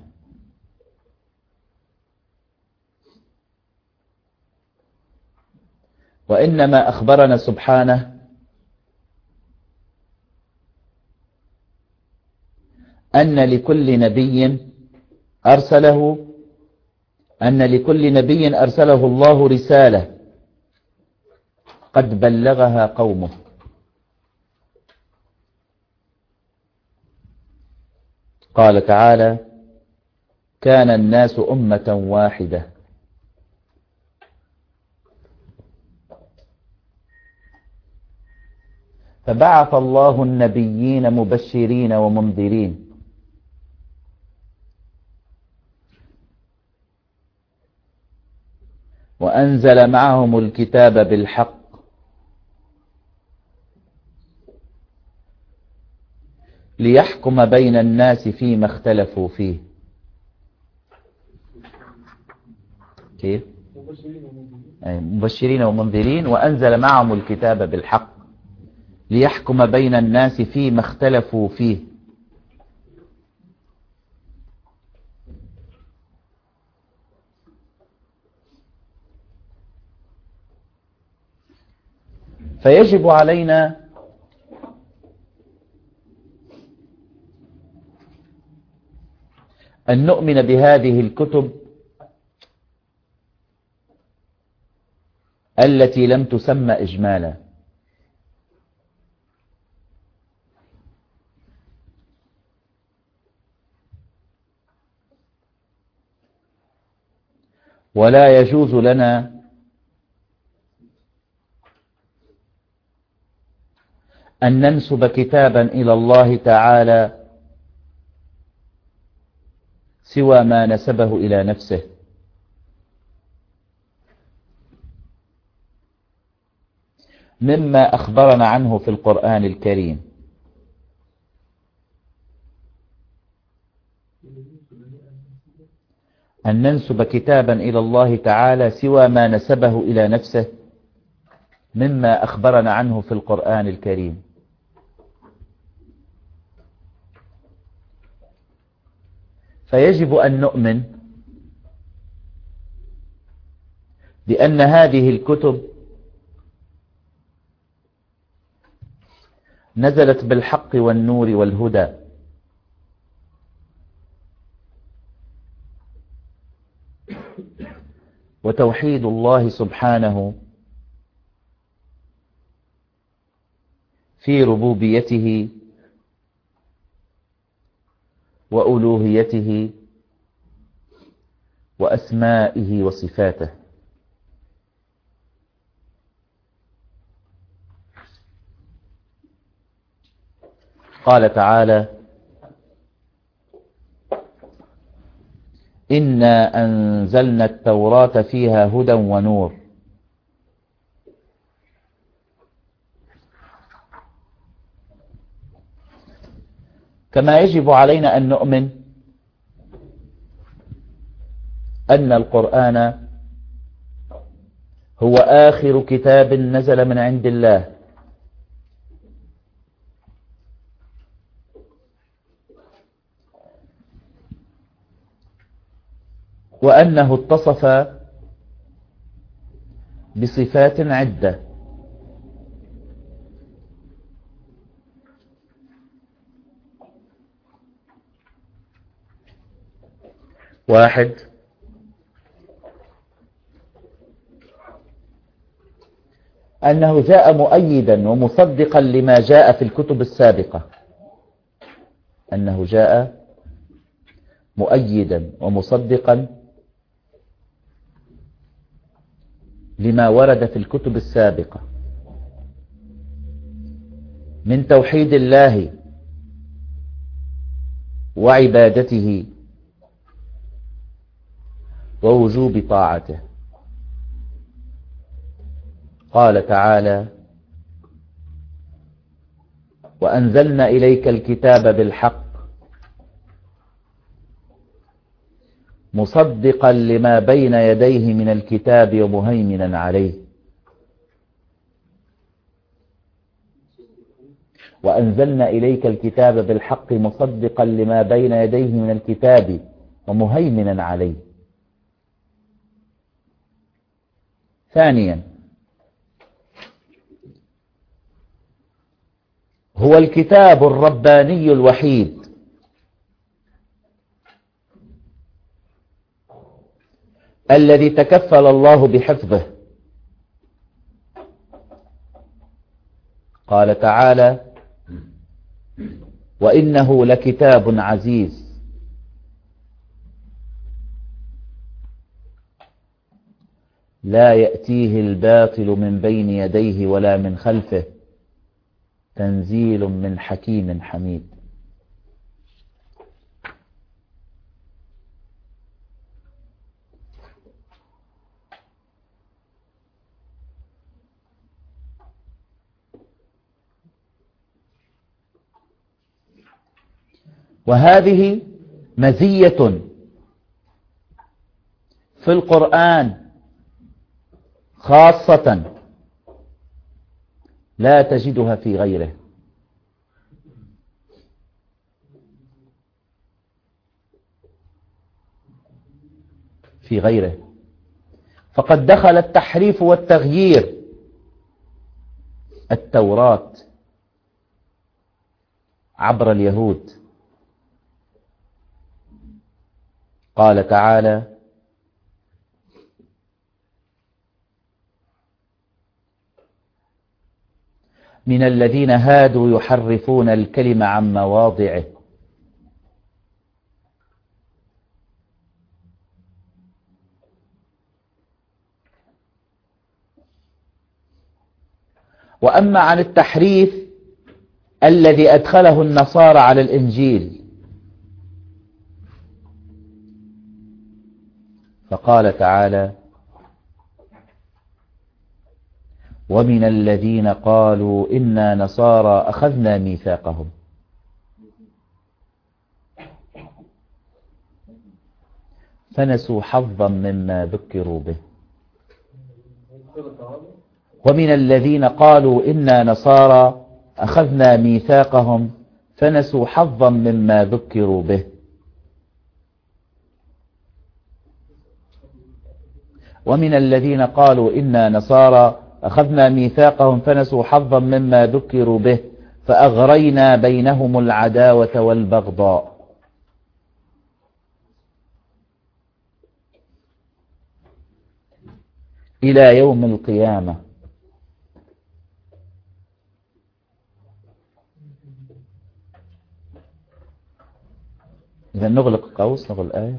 S1: وإنما أخبرنا سبحانه أن لكل نبي أرسله أن لكل نبي أرسله الله رسالة قد بلغها قومه. قال تعالى: كان الناس أمة واحدة فبعث الله النبيين مبشرين ومنذرين وأنزل معهم الكتاب بالحق ليحكم بين الناس فيما اختلفوا فيه. كيف؟ مبشرين ومنذرين وأنزل معهم الكتاب بالحق ليحكم بين الناس فيما اختلفوا فيه. فيجب علينا أن نؤمن بهذه الكتب التي لم تسمى إجمالا، ولا يجوز لنا أن ننسب كتابا إلى الله تعالى سوى ما نسبه إلى نفسه، مما أخبرنا عنه في القرآن الكريم. أن ننسب كتابا إلى الله تعالى سوى ما نسبه إلى نفسه مما أخبرنا عنه في القرآن الكريم. فيجب أن نؤمن بأن هذه الكتب نزلت بالحق والنور والهدى، وتوحيد الله سبحانه في ربوبيته وألوهيته وأسمائه وصفاته. قال تعالى: إنا أنزلنا التوراة فيها هدى ونور. كما يجب علينا أن نؤمن أن القرآن هو آخر كتاب نزل من عند الله، وأنه اتصف بصفات عدة، واحد: أنه جاء مؤيدا ومصدقا لما جاء في الكتب السابقة، أنه جاء مؤيدا ومصدقا لما ورد في الكتب السابقة من توحيد الله وعبادته ووجوب طاعته. قال تعالى: وأنزلنا إليك الكتاب بالحق مصدقا لما بين يديه من الكتاب ومهيمنا عليه. وأنزلنا إليك الكتاب بالحق مصدقا لما بين يديه من الكتاب ومهيمنا عليه. ثانيا: هو الكتاب الرباني الوحيد الذي تكفل الله بحفظه. قال تعالى: وإنه لكتاب عزيز لا يأتيه الباطل من بين يديه ولا من خلفه تنزيل من حكيم حميد. وهذه مزية في القرآن خاصة لا تجدها في غيره. في غيره فقد دخل التحريف والتغيير التوراة عبر اليهود. قال تعالى: من الذين هادوا يحرفون الكلم عن مواضعه وأما عن التحريف الذي أدخله النصارى على الإنجيل فقال تعالى: ومن الذين قالوا إنا نصارى أخذنا ميثاقهم فنسوا حظا مما ذكروا به. ومن الذين قالوا إنا نصارى أخذنا ميثاقهم فنسوا حظا مما ذكروا به. ومن الذين قالوا إنا نصارى أخذنا ميثاقهم فنسوا حظا مما ذكروا به فأغرينا بينهم العداوة والبغضاء إلى يوم القيامة. إذا نغلق قوس، نغلق الآية.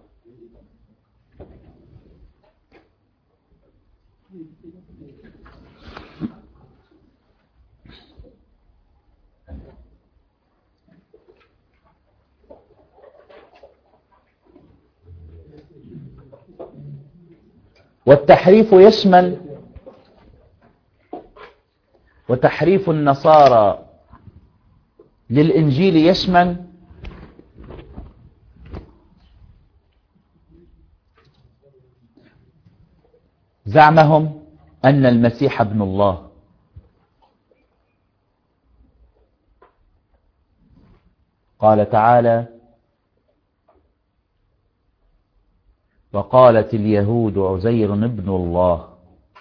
S1: والتحريف يشمل وتحريف النصارى للإنجيل يشمل زعمهم أن المسيح ابن الله، قال تعالى: وقالت اليهود عزير ابن الله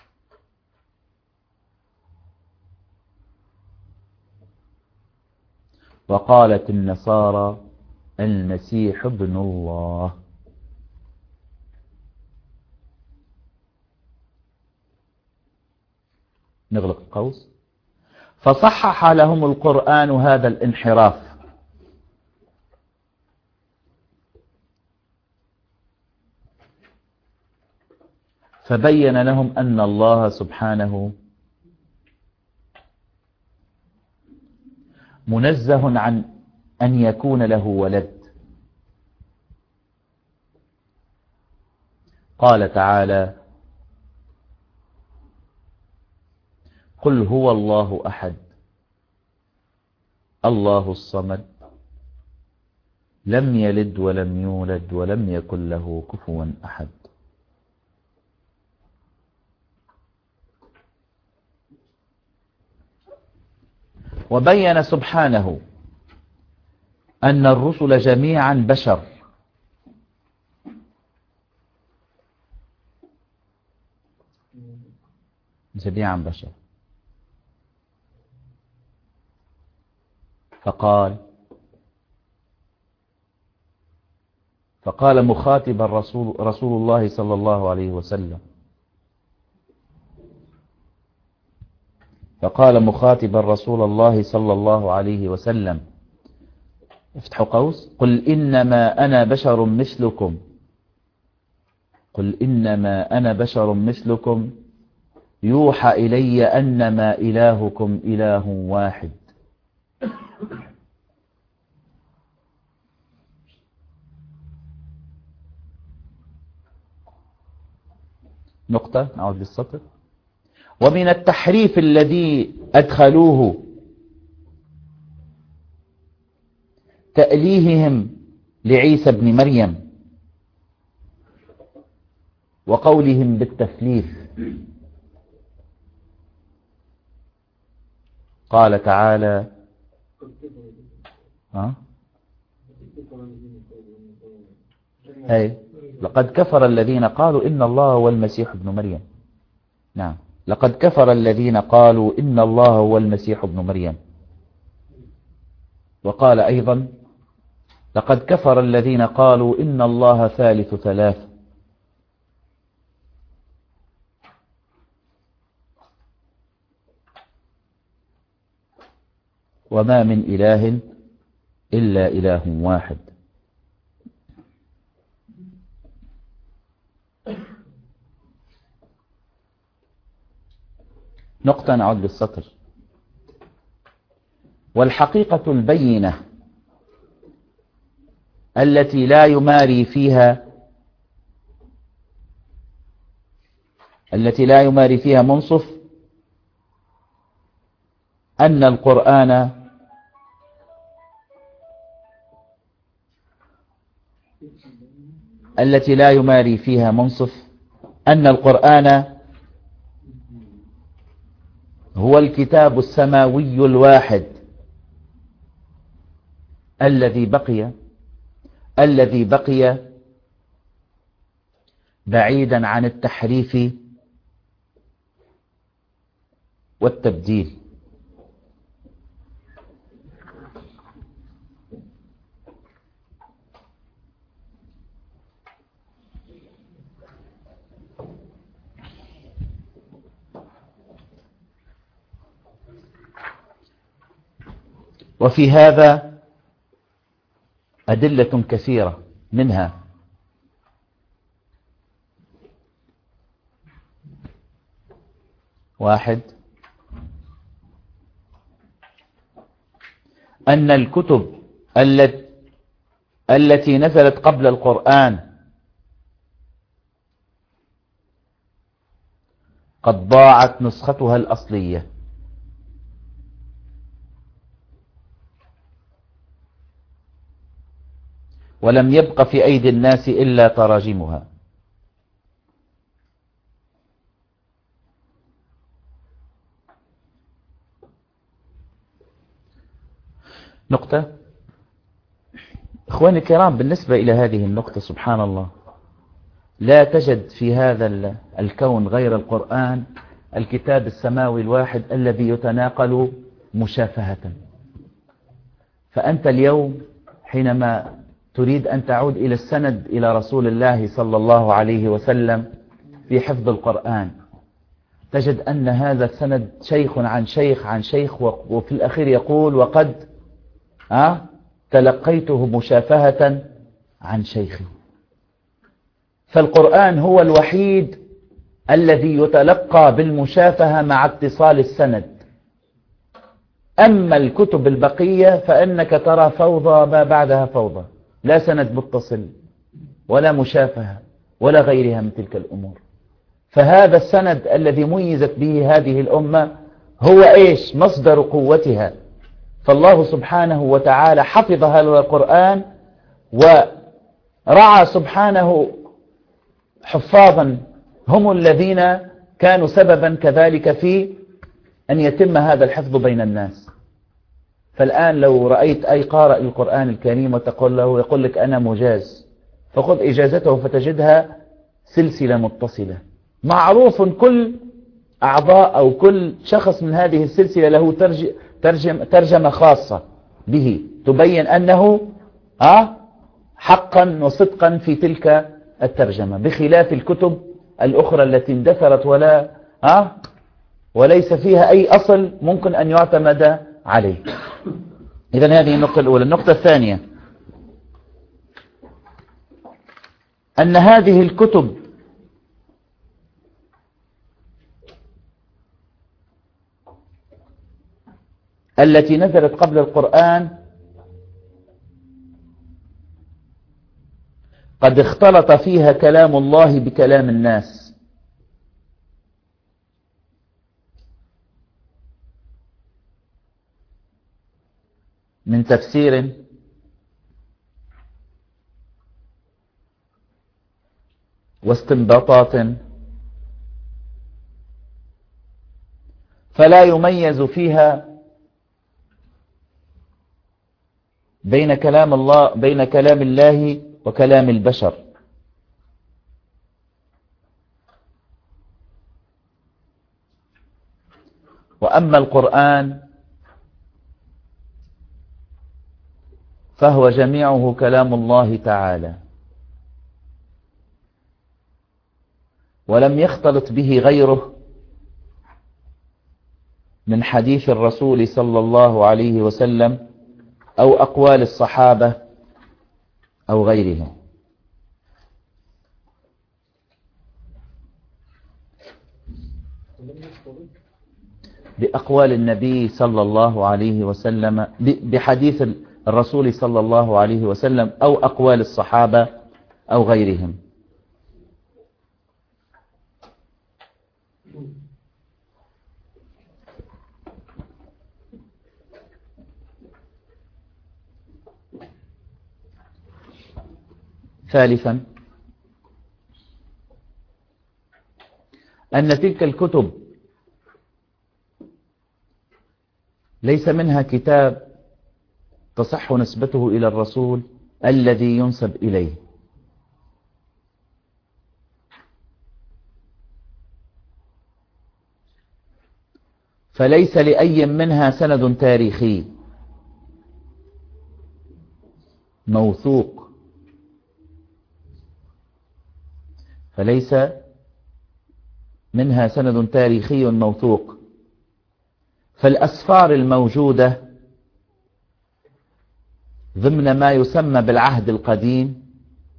S1: وقالت النصارى المسيح ابن الله. نغلق القوس. فصحح لهم القرآن هذا الانحراف فبين لهم أن الله سبحانه منزه عن أن يكون له ولد. قال تعالى: قل هو الله أحد الله الصمد لم يلد ولم يولد ولم يكن له كفوا أحد. وبين سبحانه أن الرسل جميعا بشر جميعا بشر فقال: فقال مخاطبا رسول, رسول الله صلى الله عليه وسلم فقال مخاطبا رسول الله صلى الله عليه وسلم افتحوا قوس قل إنما أنا بشر مثلكم قل إنما أنا بشر مثلكم يوحى إلي أنما إلهكم إله واحد. نقطة نعود للسطر. ومن التحريف الذي أدخلوه تأليههم لعيسى بن مريم وقولهم بالتثليث. قال تعالى ها هي لقد كفر الذين قالوا إن الله هو المسيح ابن مريم. نعم لقد كفر الذين قالوا إن الله هو المسيح ابن مريم. وقال أيضا لقد كفر الذين قالوا إن الله ثالث ثلاث. وما من إله إلا إله واحد. نقطة نعود للسطر. والحقيقة البينة التي لا يماري فيها التي لا يماري فيها منصف أن القرآن التي لا يماري فيها منصف أن القرآن هو الكتاب السماوي الواحد الذي بقي الذي بقي بعيدا عن التحريف والتبديل. وفي هذا أدلة كثيرة، منها واحد أن الكتب التي نزلت قبل القرآن قد ضاعت نسختها الأصلية، ولم يبق في أيدي الناس إلا تراجمها. نقطة. إخواني الكرام، بالنسبة إلى هذه النقطة سبحان الله لا تجد في هذا الكون غير القرآن الكتاب السماوي الواحد الذي يتناقل مشافهة. فأنت اليوم حينما تريد أن تعود إلى السند إلى رسول الله صلى الله عليه وسلم في حفظ القرآن، تجد أن هذا السند شيخ عن شيخ عن شيخ، وفي الأخير يقول وقد أه تلقيته مشافهة عن شيخي. فالقرآن هو الوحيد الذي يتلقى بالمشافهة مع اتصال السند. أما الكتب البقية فإنك ترى فوضى ما بعدها فوضى، لا سند متصل ولا مشافهة ولا غيرها من تلك الأمور. فهذا السند الذي ميزت به هذه الأمة هو إيش؟ مصدر قوتها. فالله سبحانه وتعالى حفظ هذا القرآن ورعى سبحانه حفاظا هم الذين كانوا سببا كذلك في أن يتم هذا الحفظ بين الناس. فالآن لو رأيت أي قارئ القرآن الكريم وتقول له يقول لك أنا مجاز، فخذ إجازته فتجدها سلسلة متصلة، معروف كل أعضاء أو كل شخص من هذه السلسلة له ترجم ترجمة خاصة به تبين أنه آه حقا وصدقا في تلك الترجمة، بخلاف الكتب الأخرى التي اندثرت ولا أه وليس فيها أي أصل ممكن أن يعتمد عليه. إذن هذه النقطة الأولى. النقطة الثانية أن هذه الكتب التي نزلت قبل القرآن قد اختلط فيها كلام الله بكلام الناس، من تفسير واستنباطات، فلا يميز فيها بين كلام الله بين كلام الله وكلام البشر. وأما القرآن فهو جميعه كلام الله تعالى، ولم يختلط به غيره من حديث الرسول صلى الله عليه وسلم أو أقوال الصحابة أو غيرهم. بأقوال النبي صلى الله عليه وسلم، بحديث الرسول صلى الله عليه وسلم أو أقوال الصحابة أو غيرهم. ثالثا أن تلك الكتب ليس منها كتاب تصح نسبته إلى الرسول الذي ينسب إليه، فليس لأي منها سند تاريخي موثوق، فليس منها سند تاريخي موثوق. فالأسفار الموجودة ضمن ما يسمى بالعهد القديم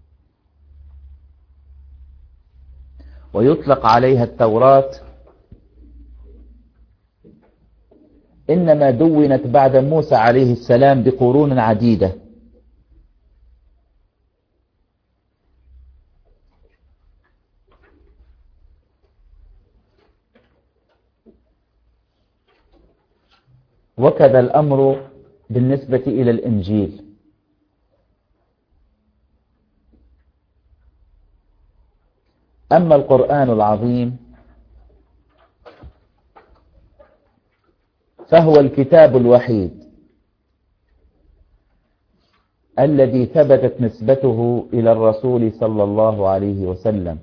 S1: ويطلق عليها التوراة إنما دونت بعد موسى عليه السلام بقرون عديدة، وكذا الأمر بالنسبة إلى الإنجيل. أما القرآن العظيم فهو الكتاب الوحيد الذي ثبتت نسبته إلى الرسول صلى الله عليه وسلم،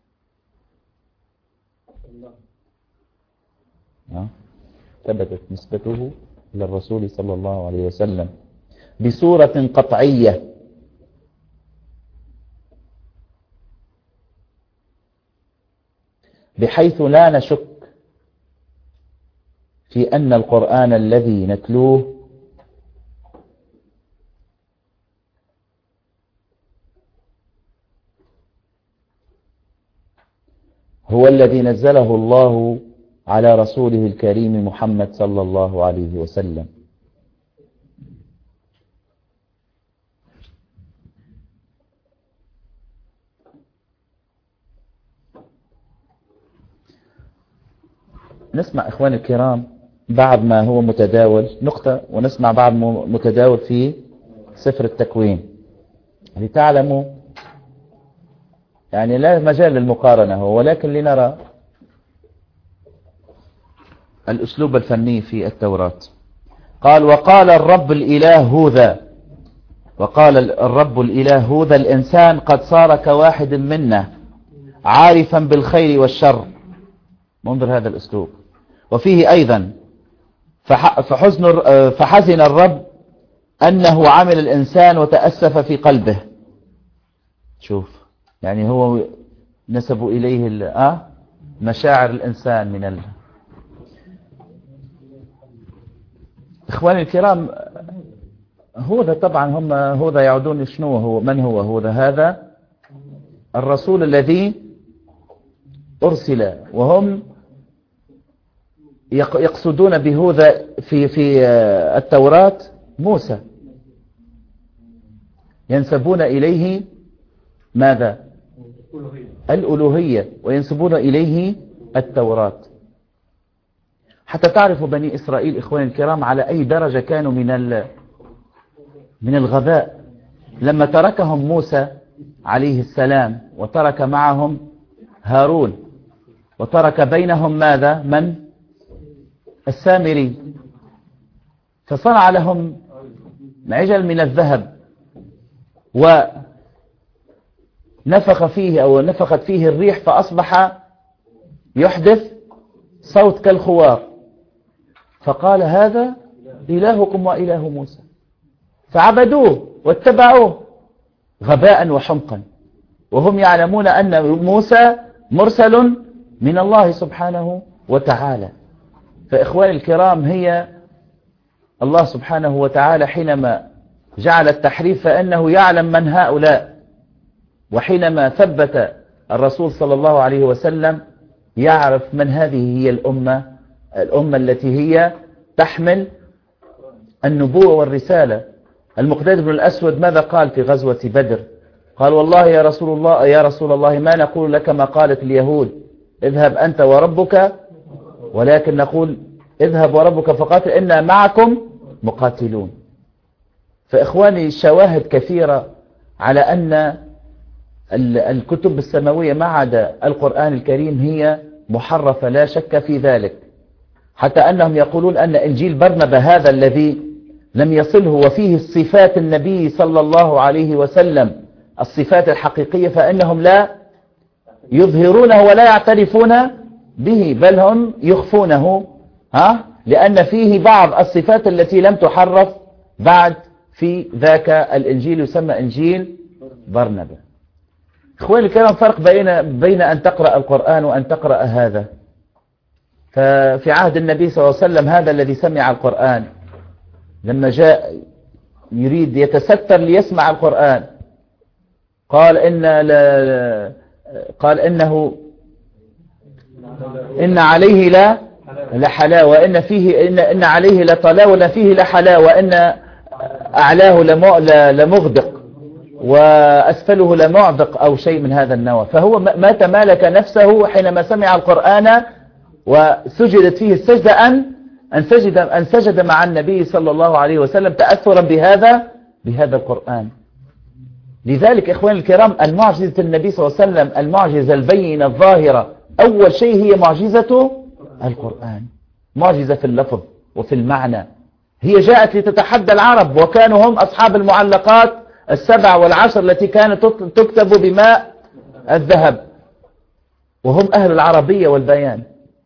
S1: ثبتت نسبته إلى الرسول صلى الله عليه وسلم بصورة قطعية، بحيث لا نشك في أن القرآن الذي نتلوه هو الذي نزله الله على رسوله الكريم محمد صلى الله عليه وسلم. نسمع إخواني الكرام بعض ما هو متداول نقطة، ونسمع بعض متداول في سفر التكوين لتعلموا يعني لا مجال للمقارنة هو، ولكن لنرى الأسلوب الفني في التوراة. قال: وقال الرب الإله هوذا، وقال الرب الإله هوذا الإنسان قد صار كواحد منا عارفا بالخير والشر. منظر هذا الأسلوب. وفيه أيضا فحزن فحزن الرب أنه عمل الإنسان وتأسف في قلبه. شوف يعني هو نسبوا إليه آه مشاعر الإنسان من ال... إخواني الكرام، هو ذا طبعا هم هو ذا يعودون شنو هو من هو هو ذا هذا الرسول الذي أرسل، وهم يقصدون بهذا في في التوراة موسى، ينسبون إليه ماذا؟ الألوهية، وينسبون إليه التوراة. حتى تعرفوا بني إسرائيل إخواني الكرام على أي درجة كانوا من من الغباء لما تركهم موسى عليه السلام وترك معهم هارون وترك بينهم ماذا؟ من؟ السامري، فصنع لهم عجل من الذهب ونفخ فيه أو نفخت فيه الريح فأصبح يحدث صوت كالخوار، فقال هذا إلهكم وإله موسى، فعبدوه واتبعوه غباء وحمقا، وهم يعلمون أن موسى مرسل من الله سبحانه وتعالى. فإخواني الكرام، هي الله سبحانه وتعالى حينما جعل التحريف فإنه يعلم من هؤلاء، وحينما ثبت الرسول صلى الله عليه وسلم يعرف من هذه هي الأمة الأمة التي هي تحمل النبوة والرسالة. المقداد بن الأسود ماذا قال في غزوة بدر؟ قال والله يا رسول الله يا رسول الله ما نقول لك ما قالت اليهود اذهب أنت وربك، ولكن نقول اذهب وربك فقاتل إنا معكم مقاتلون. فإخواني شواهد كثيرة على أن الكتب السماوية ما عدا القرآن الكريم هي محرفة، لا شك في ذلك، حتى أنهم يقولون أن إنجيل برنبا هذا الذي لم يصله وفيه الصفات النبي صلى الله عليه وسلم الصفات الحقيقية فإنهم لا يظهرونه ولا يعترفون به، بل هم يخفونه، ها؟ لأن فيه بعض الصفات التي لم تحرف بعد في ذاك الإنجيل يسمى إنجيل برنبا. إخواني الكرام، فرق بين بين أن تقرأ القرآن وأن تقرأ هذا. ففي عهد النبي صلى الله عليه وسلم هذا الذي سمع القرآن لما جاء يريد يتستر ليسمع القرآن قال إن لا قال إنه إن عليه لا لحلاوة، إن فيه إن إن عليه لطلاوة وإن فيه لحلاوة، وإن أعلاه لمغدق وأسفله لمعدق أو شيء من هذا النوع. فهو ما تمالك نفسه حينما سمع القرآن وسجدت فيه السجدة أن أن سجد أن سجد مع النبي صلى الله عليه وسلم تأثرا بهذا بهذا القرآن. لذلك إخواني الكرام، المعجزة النبي صلى الله عليه وسلم المعجزة البينة الظاهرة أول شيء هي معجزة القرآن، معجزة في اللفظ وفي المعنى. هي جاءت لتتحدى العرب، وكانوا هم أصحاب المعلقات السبع والعشر التي كانت تكتب بماء الذهب، وهم أهل العربية والبيان.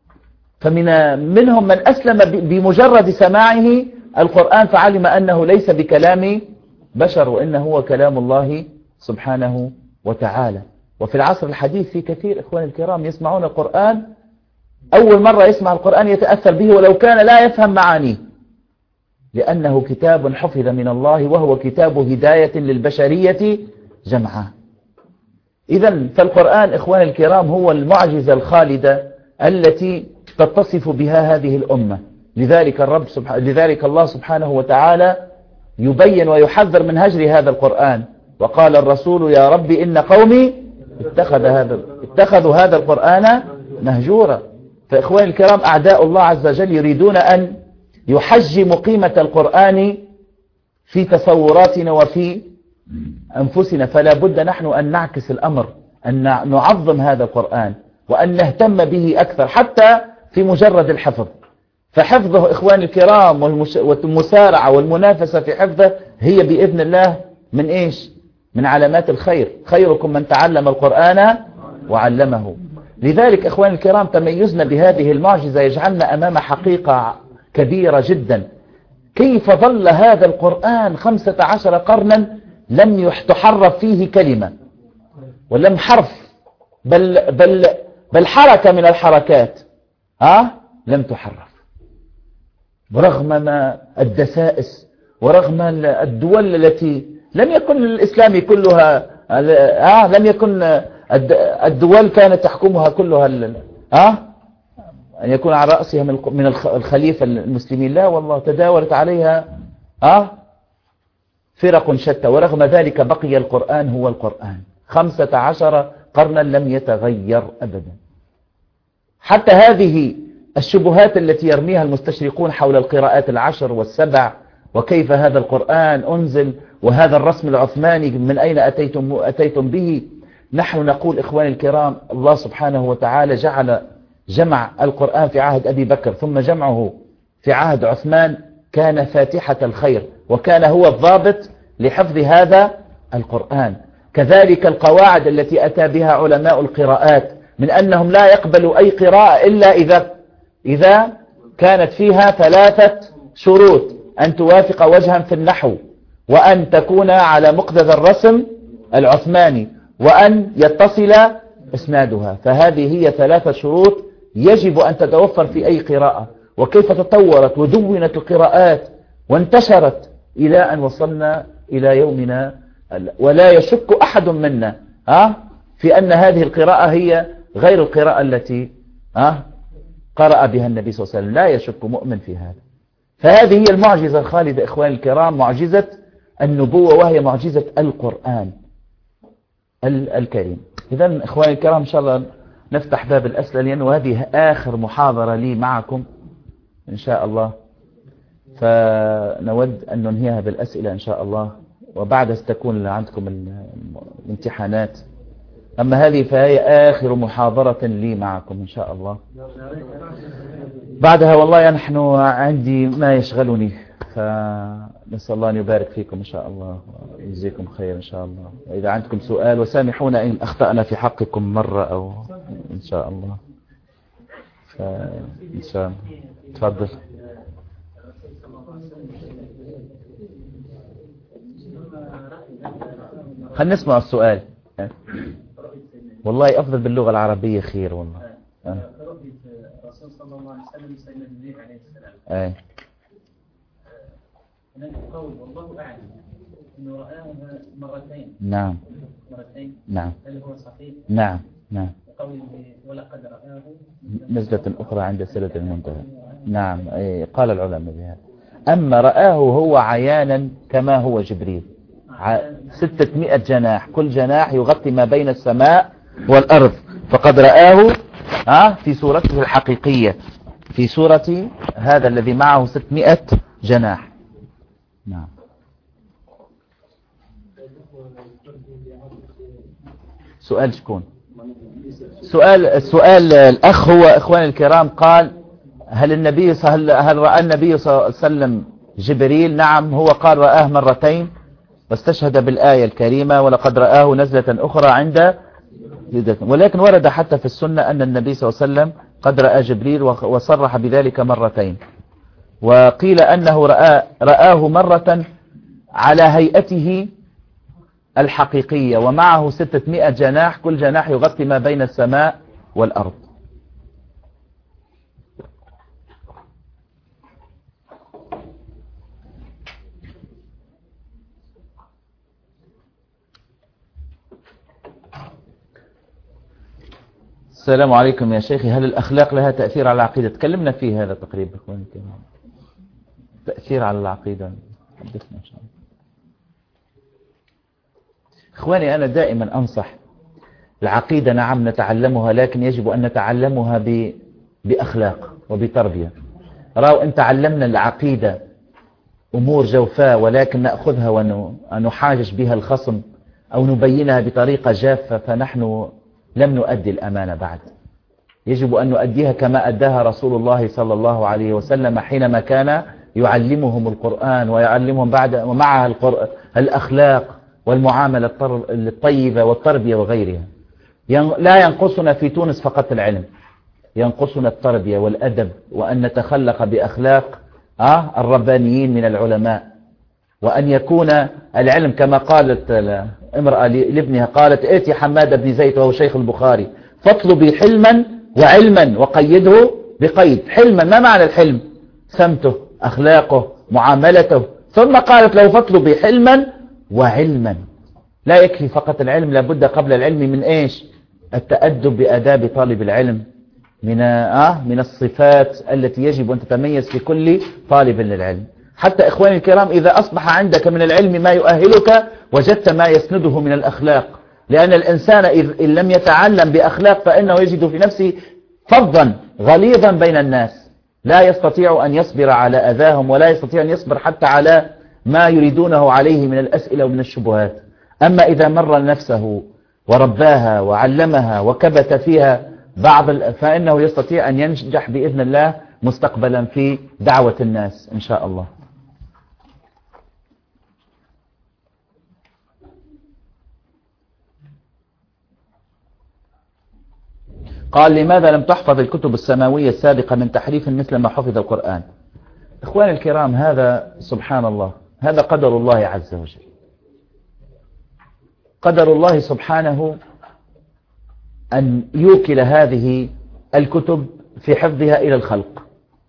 S1: فمن منهم من أسلم بمجرد سماعه القرآن فعلم أنه ليس بكلام بشر وإنه هو كلام الله سبحانه وتعالى. وفي العصر الحديث في كثير إخواني الكرام يسمعون القرآن أول مرة يسمع القرآن يتأثر به ولو كان لا يفهم معانيه، لأنه كتاب حفظ من الله وهو كتاب هداية للبشرية جمعاء. إذن فالقرآن إخواني الكرام هو المعجزة الخالدة التي تتصف بها هذه الأمة. لذلك الرب سبحانه لذلك الله سبحانه وتعالى يبين ويحذر من هجر هذا القرآن، وقال الرسول يا رب إن قومي اتخذ هذا اتخذوا هذا القرآن مهجورا. فإخواني الكرام، أعداء الله عز وجل يريدون أن يحجموا قيمة القرآن في تصوراتنا وفي أنفسنا، فلا بد نحن أن نعكس الأمر، أن نعظم هذا القرآن وأن نهتم به أكثر حتى في مجرد الحفظ. فحفظه إخواني الكرام والمسارعة والمنافسة في حفظه هي بإذن الله من إيش؟ من علامات الخير. خيركم من تعلم القرآن وعلمه. لذلك إخواني الكرام، تميزنا بهذه المعجزة يجعلنا أمام حقيقة كبيرة جدا. كيف ظل هذا القرآن خمسة عشر قرنا لم تحرف فيه كلمة؟ ولم حرف بل, بل, بل حركة من الحركات ها لم تحرف، ورغم ما الدسائس ورغم الدول التي لم يكن الإسلام كلها ها لم يكن الدول كانت تحكمها كلها ها أن يكون على رأسها من الخليفة المسلمين، لا والله تداولت عليها ها فرق شتى، ورغم ذلك بقي القرآن هو القرآن خمسة عشر قرنا لم يتغير أبدا. حتى هذه الشبهات التي يرميها المستشرقون حول القراءات العشر والسبع وكيف هذا القرآن أنزل وهذا الرسم العثماني من أين أتيتم, أتيتم به، نحن نقول إخواني الكرام الله سبحانه وتعالى جعل جمع القرآن في عهد أبي بكر ثم جمعه في عهد عثمان كان فاتحة الخير، وكان هو الضابط لحفظ هذا القرآن. كذلك القواعد التي أتى بها علماء القراءات من أنهم لا يقبلوا أي قراءة إلا إذا إذا كانت فيها ثلاثة شروط: أن توافق وجها في النحو، وأن تكون على مقتضى الرسم العثماني، وأن يتصل إسنادها. فهذه هي ثلاثة شروط يجب أن تتوفر في أي قراءة. وكيف تطورت ودونت القراءات وانتشرت إلى أن وصلنا إلى يومنا، ولا يشك أحد منا ها في أن هذه القراءة هي غير القراءة التي ها قرأ بها النبي صلى الله عليه وسلم، لا يشك مؤمن في هذا. فهذه هي المعجزة الخالدة إخواني الكرام، معجزة النبوة، وهي معجزة القرآن الكريم. إذن إخواني الكرام إن شاء الله نفتح باب الأسئلة، لأنه هذه آخر محاضرة لي معكم إن شاء الله، فنود أن ننهيها بالأسئلة إن شاء الله، وبعدها ستكون عندكم الامتحانات. أما هذه فهي آخر محاضرة لي معكم إن شاء الله، بعدها والله نحن عندي ما يشغلني، فنسأل الله أن يبارك فيكم إن شاء الله ويجزيكم خير إن شاء الله. وإذا عندكم سؤال وسامحونا إن أخطأنا في حقكم مرة أو إن شاء الله، فإن شاء الله تفضل. خلينا نسمع السؤال. والله أفضل باللغة العربية خير والله. أه.
S2: الرسول صلى الله عليه وسلم سيدنا جبريل عليه السلام.
S1: أي.
S2: هناك قول والله أعلم إنه رآه مرتين.
S1: نعم.
S2: مرتين.
S1: نعم.
S2: هل هو صحيح؟
S1: نعم نعم.
S2: قوله ولقد رآه
S1: نزلة أخرى عند سدرة المنتهى. نعم. أي قال العلماء بهذا. أما رآه هو عيانا كما هو جبريل. ستمائة جناح، كل جناح يغطي ما بين السماء والأرض، فقد رآه ها في صورته الحقيقية، في صورة هذا الذي معه ستمائة جناح. نعم. سؤال شكون؟ سؤال السؤال الأخ هو إخواني الكرام قال هل النبي هل, هل رأى النبي صلى الله عليه وسلم جبريل؟ نعم، هو قال رآه مرتين، واستشهد بالآية الكريمة ولقد رآه نزلة أخرى عند جدة. ولكن ورد حتى في السنة أن النبي صلى الله عليه وسلم قد رأى جبريل وصرح بذلك مرتين، وقيل أنه رأى رآه مرة على هيئته الحقيقية ومعه ستمائة جناح، كل جناح يغطي ما بين السماء والأرض. السلام عليكم يا شيخي، هل الأخلاق لها تأثير على العقيدة؟ تكلمنا فيه هذا تقريبا. تأثير على العقيدة حدثنا إن شاء الله. إخواني أنا دائما أنصح، العقيدة نعم نتعلمها، لكن يجب أن نتعلمها ب... بأخلاق وبتربية. رأوا إن تعلمنا العقيدة أمور جوفاء ولكن نأخذها ونحاجج بها الخصم أو نبينها بطريقة جافة، فنحن لم نؤدي الأمانة بعد. يجب أن نؤديها كما أداها رسول الله صلى الله عليه وسلم حينما كان يعلمهم القرآن ويعلمهم بعد ومعها الأخلاق والمعاملة الطيبة والتربية وغيرها. لا ينقصنا في تونس فقط العلم، ينقصنا التربية والأدب، وأن نتخلق بأخلاق الربانيين من العلماء. وأن يكون العلم كما قالت امرأة لابنها، قالت ائتي حماد بن زيد وهو شيخ البخاري فاطلبي حلما وعلما، وقيده بقيد. حلما، ما معنى الحلم؟ سمته، أخلاقه، معاملته. ثم قالت له فاطلبي حلما وعلما. لا يكفي فقط العلم، لابد قبل العلم من إيش؟ التأدب بآداب طالب العلم، من آه من الصفات التي يجب أن تتميز في كل طالب للعلم. حتى إخواني الكرام، إذا أصبح عندك من العلم ما يؤهلك وجدت ما يسنده من الأخلاق، لأن الإنسان إن لم يتعلم بأخلاق فإنه يجد في نفسه فظا غليظا بين الناس، لا يستطيع أن يصبر على أذاهم، ولا يستطيع أن يصبر حتى على ما يريدونه عليه من الأسئلة ومن الشبهات. أما إذا مر نفسه ورباها وعلمها وكبت فيها بعض، فإنه يستطيع أن ينجح بإذن الله مستقبلا في دعوة الناس إن شاء الله. قال لماذا لم تحفظ الكتب السماوية السابقة من تحريف مثل ما حفظ القرآن؟ إخواني الكرام، هذا سبحان الله، هذا قدر الله عز وجل. قدر الله سبحانه أن يوكل هذه الكتب في حفظها إلى الخلق،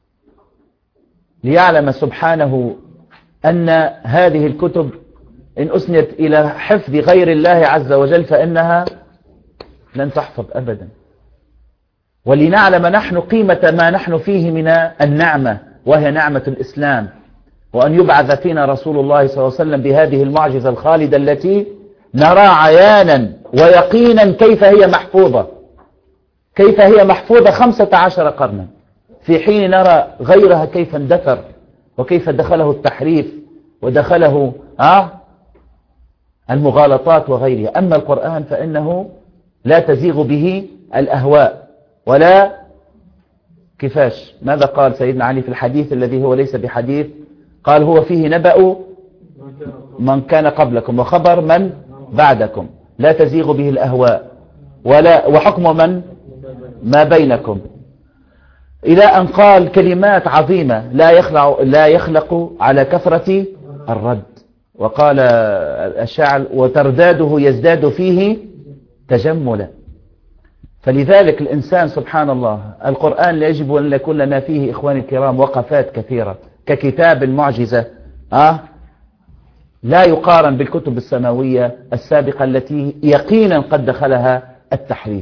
S1: ليعلم سبحانه أن هذه الكتب إن أسندت إلى حفظ غير الله عز وجل فإنها لن تحفظ أبدا. ولنعلم نحن قيمة ما نحن فيه من النعمة، وهي نعمة الإسلام، وأن يبعث فينا رسول الله صلى الله عليه وسلم بهذه المعجزة الخالدة التي نرى عيانا ويقينا كيف هي محفوظة، كيف هي محفوظة خمسة عشر قرنا، في حين نرى غيرها كيف اندثر وكيف دخله التحريف ودخله آه المغالطات وغيرها. أما القرآن فإنه لا تزيغ به الأهواء ولا كفاش. ماذا قال سيدنا علي في الحديث الذي هو ليس بحديث؟ قال هو فيه نبأ من كان قبلكم وخبر من بعدكم، لا تزيغ به الأهواء ولا وحكم من ما بينكم، إلى أن قال كلمات عظيمة لا يخلق, لا يخلق على كثرة الرد. وقال الشاعر وترداده يزداد فيه تجملا. فلذلك الإنسان سبحان الله، القرآن يجب أن يكون لنا فيه إخواني الكرام وقفات كثيرة ككتاب المعجزة آه لا يقارن بالكتب السماوية السابقة التي يقينا قد دخلها التحريف.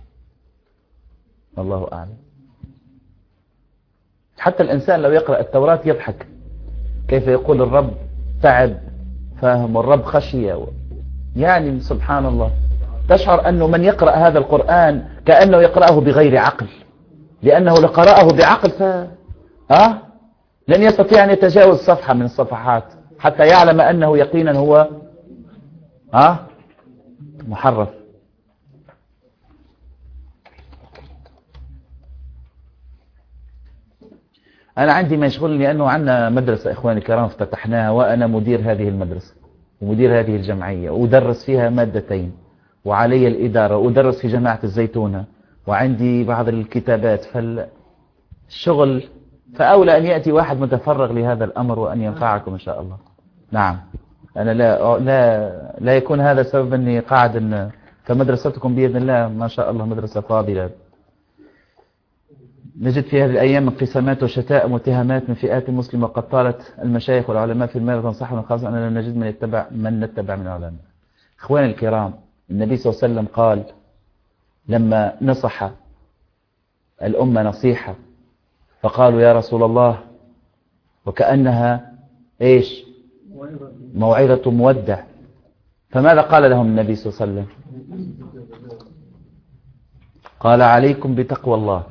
S1: الله أعلم. حتى الإنسان لو يقرأ التوراة يضحك، كيف يقول الرب تعب فاهم والرب خشية، يعني سبحان الله. تشعر أنه من يقرأ هذا القرآن كأنه يقرأه بغير عقل، لأنه لقرأه بعقل ف... آه؟ لن يستطيع أن يتجاوز صفحة من الصفحات حتى يعلم أنه يقينا هو آه؟ محرف. أنا عندي ما يشغلني لأنه عندنا مدرسة إخواني الكرام افتتحناها، وأنا مدير هذه المدرسة ومدير هذه الجمعية، وأدرس فيها مادتين، وعلي الإدارة، وأدرس في جامعة الزيتونة، وعندي بعض الكتابات. فالشغل فأولى أن يأتي واحد متفرغ لهذا الأمر وأن ينفعكم إن شاء الله. نعم، أنا لا لا لا يكون هذا سبب أني قاعد إن فمدرستكم بإذن الله ما شاء الله مدرسة فاضلة. نجد في هذه الأيام انقسامات وشتائم واتهامات من فئات مسلمة، وقد طالت المشايخ والعلماء في المال تنصحنا خاصة أننا نجد من يتبع من نتبع من العلماء. إخواني الكرام، النبي صلى الله عليه وسلم قال لما نصح الأمة نصيحة فقالوا يا رسول الله وكأنها إيش موعظة مودع، فماذا قال لهم النبي صلى الله عليه وسلم؟ قال عليكم بتقوى الله.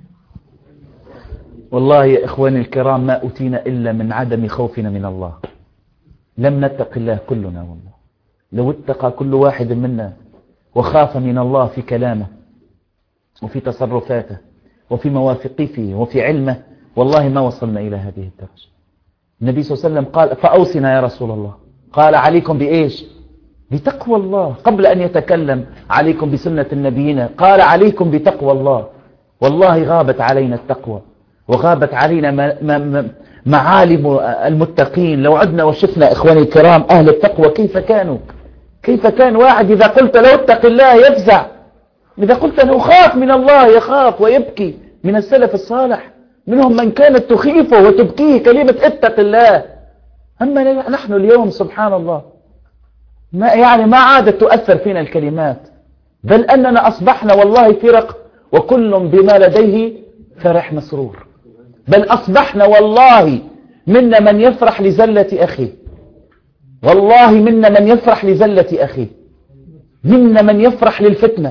S1: والله يا إخواني الكرام ما أتينا إلا من عدم خوفنا من الله. لم نتق الله كلنا والله. لو اتقى كل واحد منا وخاف من الله في كلامه وفي تصرفاته وفي مواثيقه وفي علمه، والله ما وصلنا إلى هذه الدرجة. النبي صلى الله عليه وسلم قال فأوصنا يا رسول الله، قال عليكم بإيش؟ بتقوى الله. قبل أن يتكلم عليكم بسنة النبيين قال عليكم بتقوى الله. والله غابت علينا التقوى، وغابت علينا معالم المتقين. لو عدنا وشفنا إخواني الكرام أهل التقوى كيف كانوا، كيف كان واحد إذا قلت له اتق الله يفزع، إذا قلت له خاف من الله يخاف ويبكي. من السلف الصالح منهم من كانت تخيفه وتبكيه كلمة اتق الله. أما نحن اليوم سبحان الله ما يعني ما عادت تؤثر فينا الكلمات، بل أننا أصبحنا والله فرق وكل بما لديه فرح مسرور. بل أصبحنا والله منا من يفرح لزلة أخيه، والله منا من يفرح لزلة أخيه، منا من يفرح للفتنة.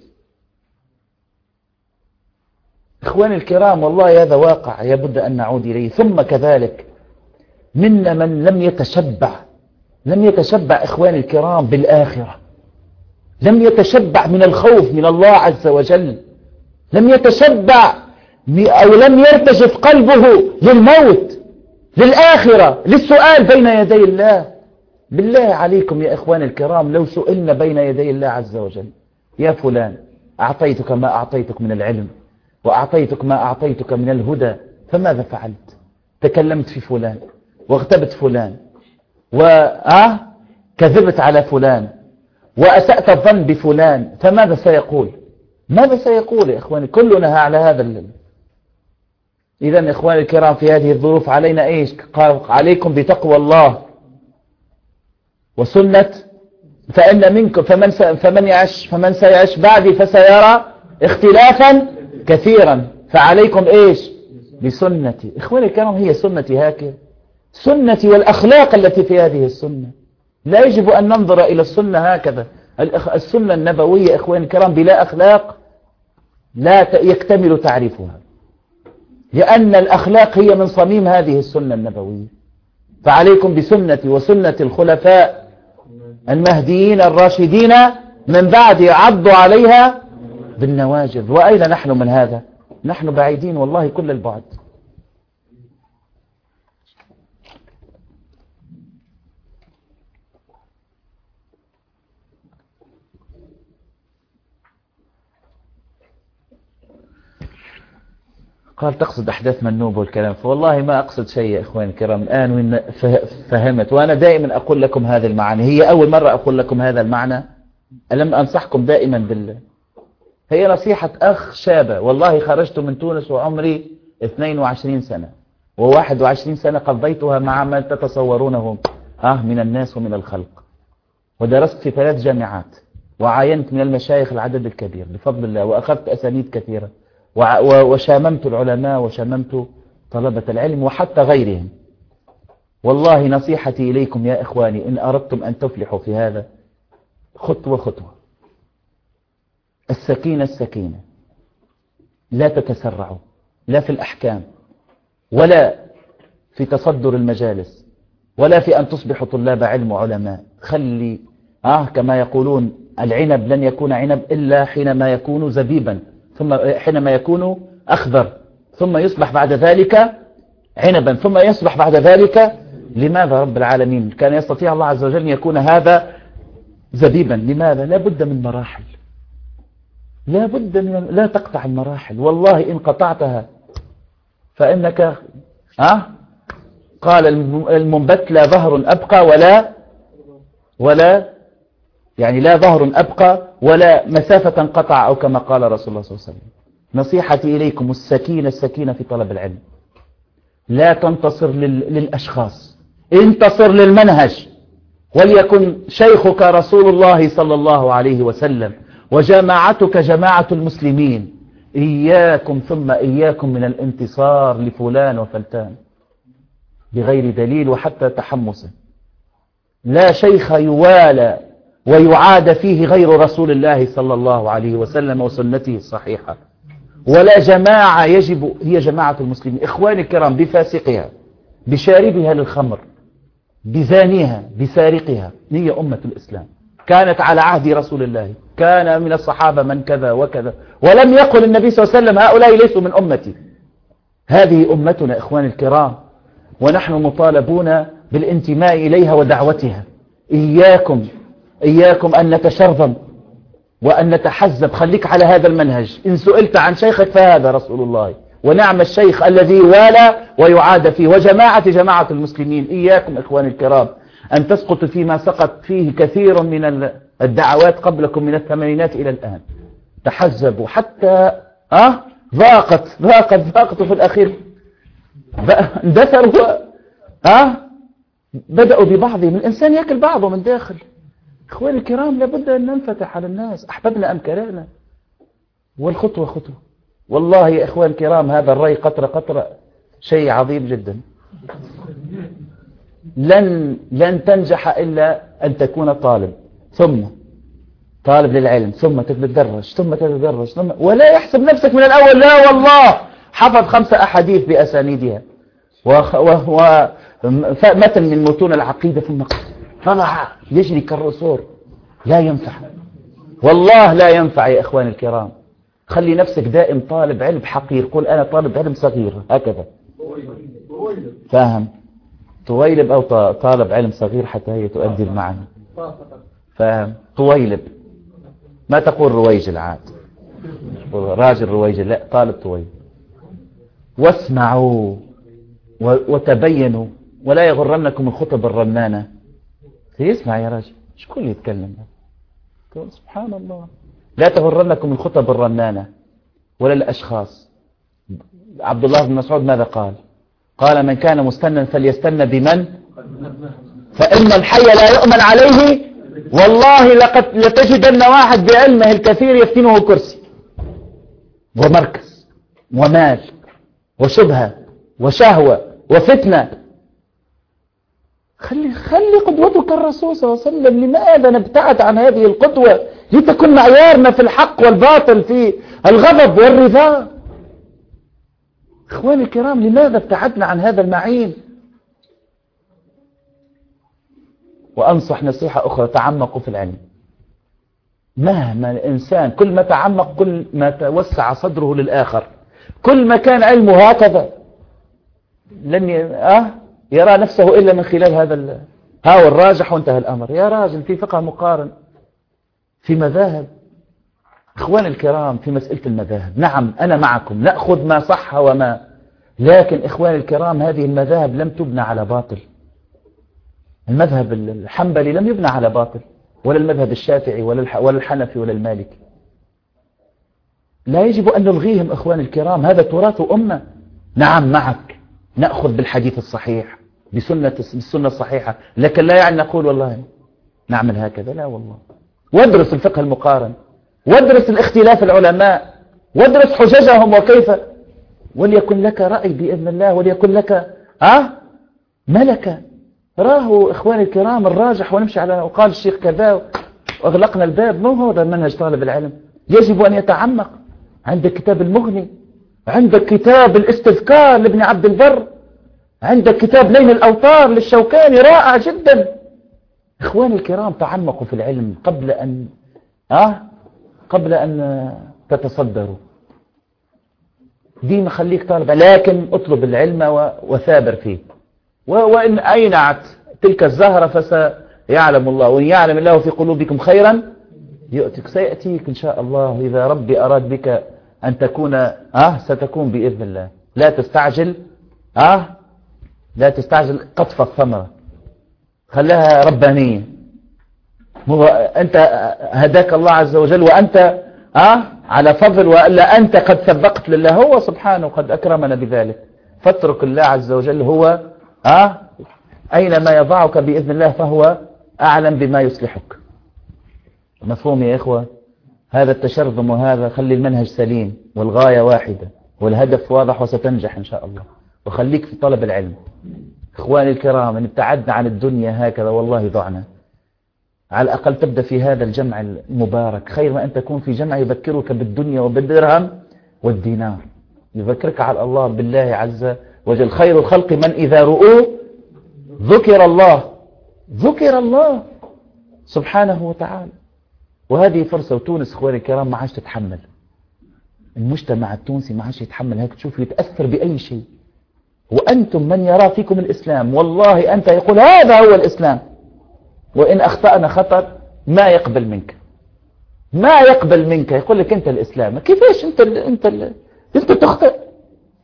S1: إخواني الكرام والله هذا واقع يبد أن نعود إليه. ثم كذلك منا من لم يتشبع، لم يتشبع إخواني الكرام بالآخرة، لم يتشبع من الخوف من الله عز وجل، لم يتشبع أو لم يرتجف قلبه للموت، للآخرة، للسؤال بين يدي الله. بالله عليكم يا إخواني الكرام لو سئلنا بين يدي الله عز وجل يا فلان أعطيتك ما أعطيتك من العلم وأعطيتك ما أعطيتك من الهدى فماذا فعلت؟ تكلمت في فلان واغتبت فلان وكذبت على فلان وأسأت الظن بفلان، فماذا سيقول؟ ماذا سيقول يا إخواني؟ كلنا على هذا الليل. إذن إخواني الكرام في هذه الظروف علينا إيش؟ قال عليكم بتقوى الله وسنة فإن منكم فمن فمن يعش فمن سيعش بعدي فسيرى اختلافا كثيرا، فعليكم إيش؟ بسنتي. إخواني الكرام هي سنتي هكذا، سنتي والأخلاق التي في هذه السنة. لا يجب أن ننظر إلى السنة هكذا. السنة النبوية إخواني الكرام بلا أخلاق لا يكتمل تعريفها، لأن الأخلاق هي من صميم هذه السنة النبوية. فعليكم بسنتي وسنة الخلفاء المهديين الراشدين من بعد عضوا عليها بالنواجذ. وأين نحن من هذا؟ نحن بعيدين والله كل البعد. قال تقصد أحداث منوب والكلام، فوالله ما أقصد شيء يا إخواني الكرام. الآن وإن فهمت، وأنا دائما أقول لكم هذه المعاني، هي أول مرة أقول لكم هذا المعنى. ألم أنصحكم دائما بالله، هي نصيحة أخ شابة والله. خرجت من تونس وعمري اثنين وعشرين سنة وواحد وعشرين سنة قضيتها مع ما تتصورونه آه من الناس ومن الخلق، ودرست في ثلاث جامعات وعاينت من المشايخ العدد الكبير بفضل الله، وأخذت أسانيد كثيرة وشاممت العلماء وشاممت طلبة العلم وحتى غيرهم. والله نصيحتي إليكم يا إخواني إن أردتم أن تفلحوا في هذا خطوة خطوة، السكينة السكينة، لا تتسرعوا لا في الأحكام ولا في تصدر المجالس ولا في أن تصبحوا طلاب علم وعلماء. خلي آه كما يقولون العنب لن يكون عنب إلا حينما يكون زبيبا، ثم حينما يكون أخضر، ثم يصبح بعد ذلك عنبا، ثم يصبح بعد ذلك. لماذا رب العالمين كان يستطيع الله عز وجل أن يكون هذا زبيبا؟ لماذا؟ لا بد من مراحل، لا بد من لا تقطع المراحل. والله إن قطعتها فإنك أه؟ قال المنبت لا ظهر أبقى ولا ولا يعني لا ظهر أبقى ولا مسافة قطع، أو كما قال رسول الله صلى الله عليه وسلم. نصيحتي إليكم السكينة السكينة في طلب العلم. لا تنتصر لل... للأشخاص، انتصر للمنهج، وليكن شيخك رسول الله صلى الله عليه وسلم وجماعتك جماعة المسلمين. إياكم ثم إياكم من الانتصار لفلان وفلتان بغير دليل وحتى تحمسه. لا شيخ يوالى ويعاد فيه غير رسول الله صلى الله عليه وسلم وسنته الصحيحة، ولا جماعة يجب هي جماعة المسلمين. إخواني الكرام بفاسقها بشاربها للخمر بزانيها بسارقها هي أمة الإسلام، كانت على عهد رسول الله، كان من الصحابة من كذا وكذا، ولم يقل النبي صلى الله عليه وسلم هؤلاء ليسوا من أمتي. هذه أمتنا إخواني الكرام، ونحن مطالبون بالانتماء إليها ودعوتها. إياكم إياكم أن نتشرذم وأن نتحزب. خليك على هذا المنهج. إن سئلت عن شيخك فهذا رسول الله ونعم الشيخ الذي والى ويعاد فيه. وجماعة جماعة المسلمين، إياكم إخواني الكرام أن تسقط فيما سقط فيه كثير من الدعوات قبلكم من الثمانينات إلى الآن. تحزبوا حتى أه ضاقت ضاقت ضاقت في الأخير اندثروا. أه بدأوا ببعضهم، الإنسان يأكل بعضه من داخل. إخواني الكرام لابد أن ننفتح على الناس، أحببنا أم كرهنا، والخطوة خطوة. والله يا إخوان الكرام هذا الرأي قطرة قطرة شيء عظيم جدا. لن لن تنجح إلا أن تكون طالب، ثم طالب للعلم، ثم تتدرج، ثم تتدرج، ثم ولا يحسب نفسك من الأول. لا والله حفظ خمسة أحاديث بأسانيدها وهو متن من متون العقيدة ثم طلع يجري كالرسول. لا ينفع والله، لا ينفع يا إخواني الكرام. خلي نفسك دائم طالب علم حقير، قل أنا طالب علم صغير هكذا. فاهم؟ طويلب أو طالب علم صغير حتى هي تؤدي المعنى. فاهم؟ طويلب، ما تقول رويجل عاد، راجل رويجل، لا طالب طويلب. واسمعوا وتبينوا ولا يغرنكم الخطب الرنانة. يسمع يا راجل، مش كل يتكلم. سبحان الله. لا تغرنكم الخطب الرنانة ولا الأشخاص. عبد الله بن مسعود ماذا قال؟ قال من كان مستنا فليستنى بمن، فإن الحي لا يؤمن عليه. والله لقد لتجدن واحد بعلمه الكثير يفتنه كرسي ومركز ومال وشبهة وشهوة وفتنة. خلي خلي قدوتك الرسول صلى الله عليه وسلم. لماذا نبتعد عن هذه القدوة؟ لتكن معيارنا في الحق والباطل، في الغضب والرضا. اخواني الكرام لماذا ابتعدنا عن هذا المعين؟ وأنصح نصيحة أخرى، تعمقوا في العلم. مهما الإنسان كل ما تعمق كل ما توسع صدره للآخر، كل ما كان علمه هكذا لن ي... أه؟ يرى نفسه إلا من خلال هذا ال... ها والراجح وانتهى الأمر. يا راجل في فقه مقارن، في مذاهب. إخواني الكرام في مسألة المذاهب، نعم أنا معكم نأخذ ما صح وما، لكن إخواني الكرام هذه المذاهب لم تبنى على باطل. المذهب الحنبلي لم يبنى على باطل، ولا المذهب الشافعي ولا ولا الحنفي ولا المالكي. لا يجب أن نلغيهم إخواني الكرام، هذا تراث أمة. نعم معك نأخذ بالحديث الصحيح بسنة بالسنة الصحيحة، لكن لا يعني نقول والله نعمل هكذا، لا والله. وادرس الفقه المقارن، وادرس الاختلاف العلماء، وادرس حججهم وكيف، وليكن لك رأي بإذن الله، وليكن لك أه ملكة. راه إخواني الكرام الراجح ونمشي على وقال الشيخ كذا وأغلقنا الباب. مو هذا منهج طالب العلم. يجب أن يتعمق. عندك كتاب المغني، عندك كتاب الاستذكار لابن عبد البر، عندك كتاب نيل الأوطار للشوكاني رائع جدا. إخواني الكرام تعمقوا في العلم قبل أن أه قبل أن تتصدروا. ديما خليك طالب، لكن اطلب العلم وثابر فيه. وإن أينعت تلك الزهرة فسيعلم الله، وإن يعلم الله في قلوبكم خيرا يؤتك، سيأتيك إن شاء الله. إذا ربي أراد بك أن تكون أه ستكون بإذن الله. لا تستعجل أه لا تستعجل قطف الثمرة، خليها ربانية. هو أنت هداك الله عز وجل وأنت أه على فضل، وإلا أنت قد سبقت لله، هو سبحانه قد أكرمنا بذلك. فاترك الله عز وجل هو أه أينما يضعك بإذن الله فهو أعلم بما يصلحك. مفهوم يا إخوة؟ هذا التشرذم، وهذا خلي المنهج سليم والغاية واحدة والهدف واضح وستنجح إن شاء الله. وخليك في طلب العلم. إخواني الكرام إن ابتعدنا عن الدنيا هكذا والله ضعنا. على الأقل تبدأ في هذا الجمع المبارك، خير ما أن تكون في جمع يذكرك بالدنيا وبالدرهم والدينار، يذكرك على الله بالله عز وجل. خير الخلق من إذا رؤوه ذكر الله، ذكر الله سبحانه وتعالى. وهذه فرصة. وتونس إخواني الكرام ما عادش تتحمل، المجتمع التونسي ما عادش يتحمل هيك تشوف يتأثر بأي شيء. وأنتم من يرى فيكم الإسلام والله أنت يقول هذا هو الإسلام، وإن أخطأنا خطأ ما يقبل منك، ما يقبل منك، يقول لك أنت الإسلام. كيفاش أنت ال أنت ال أنت تخطئ؟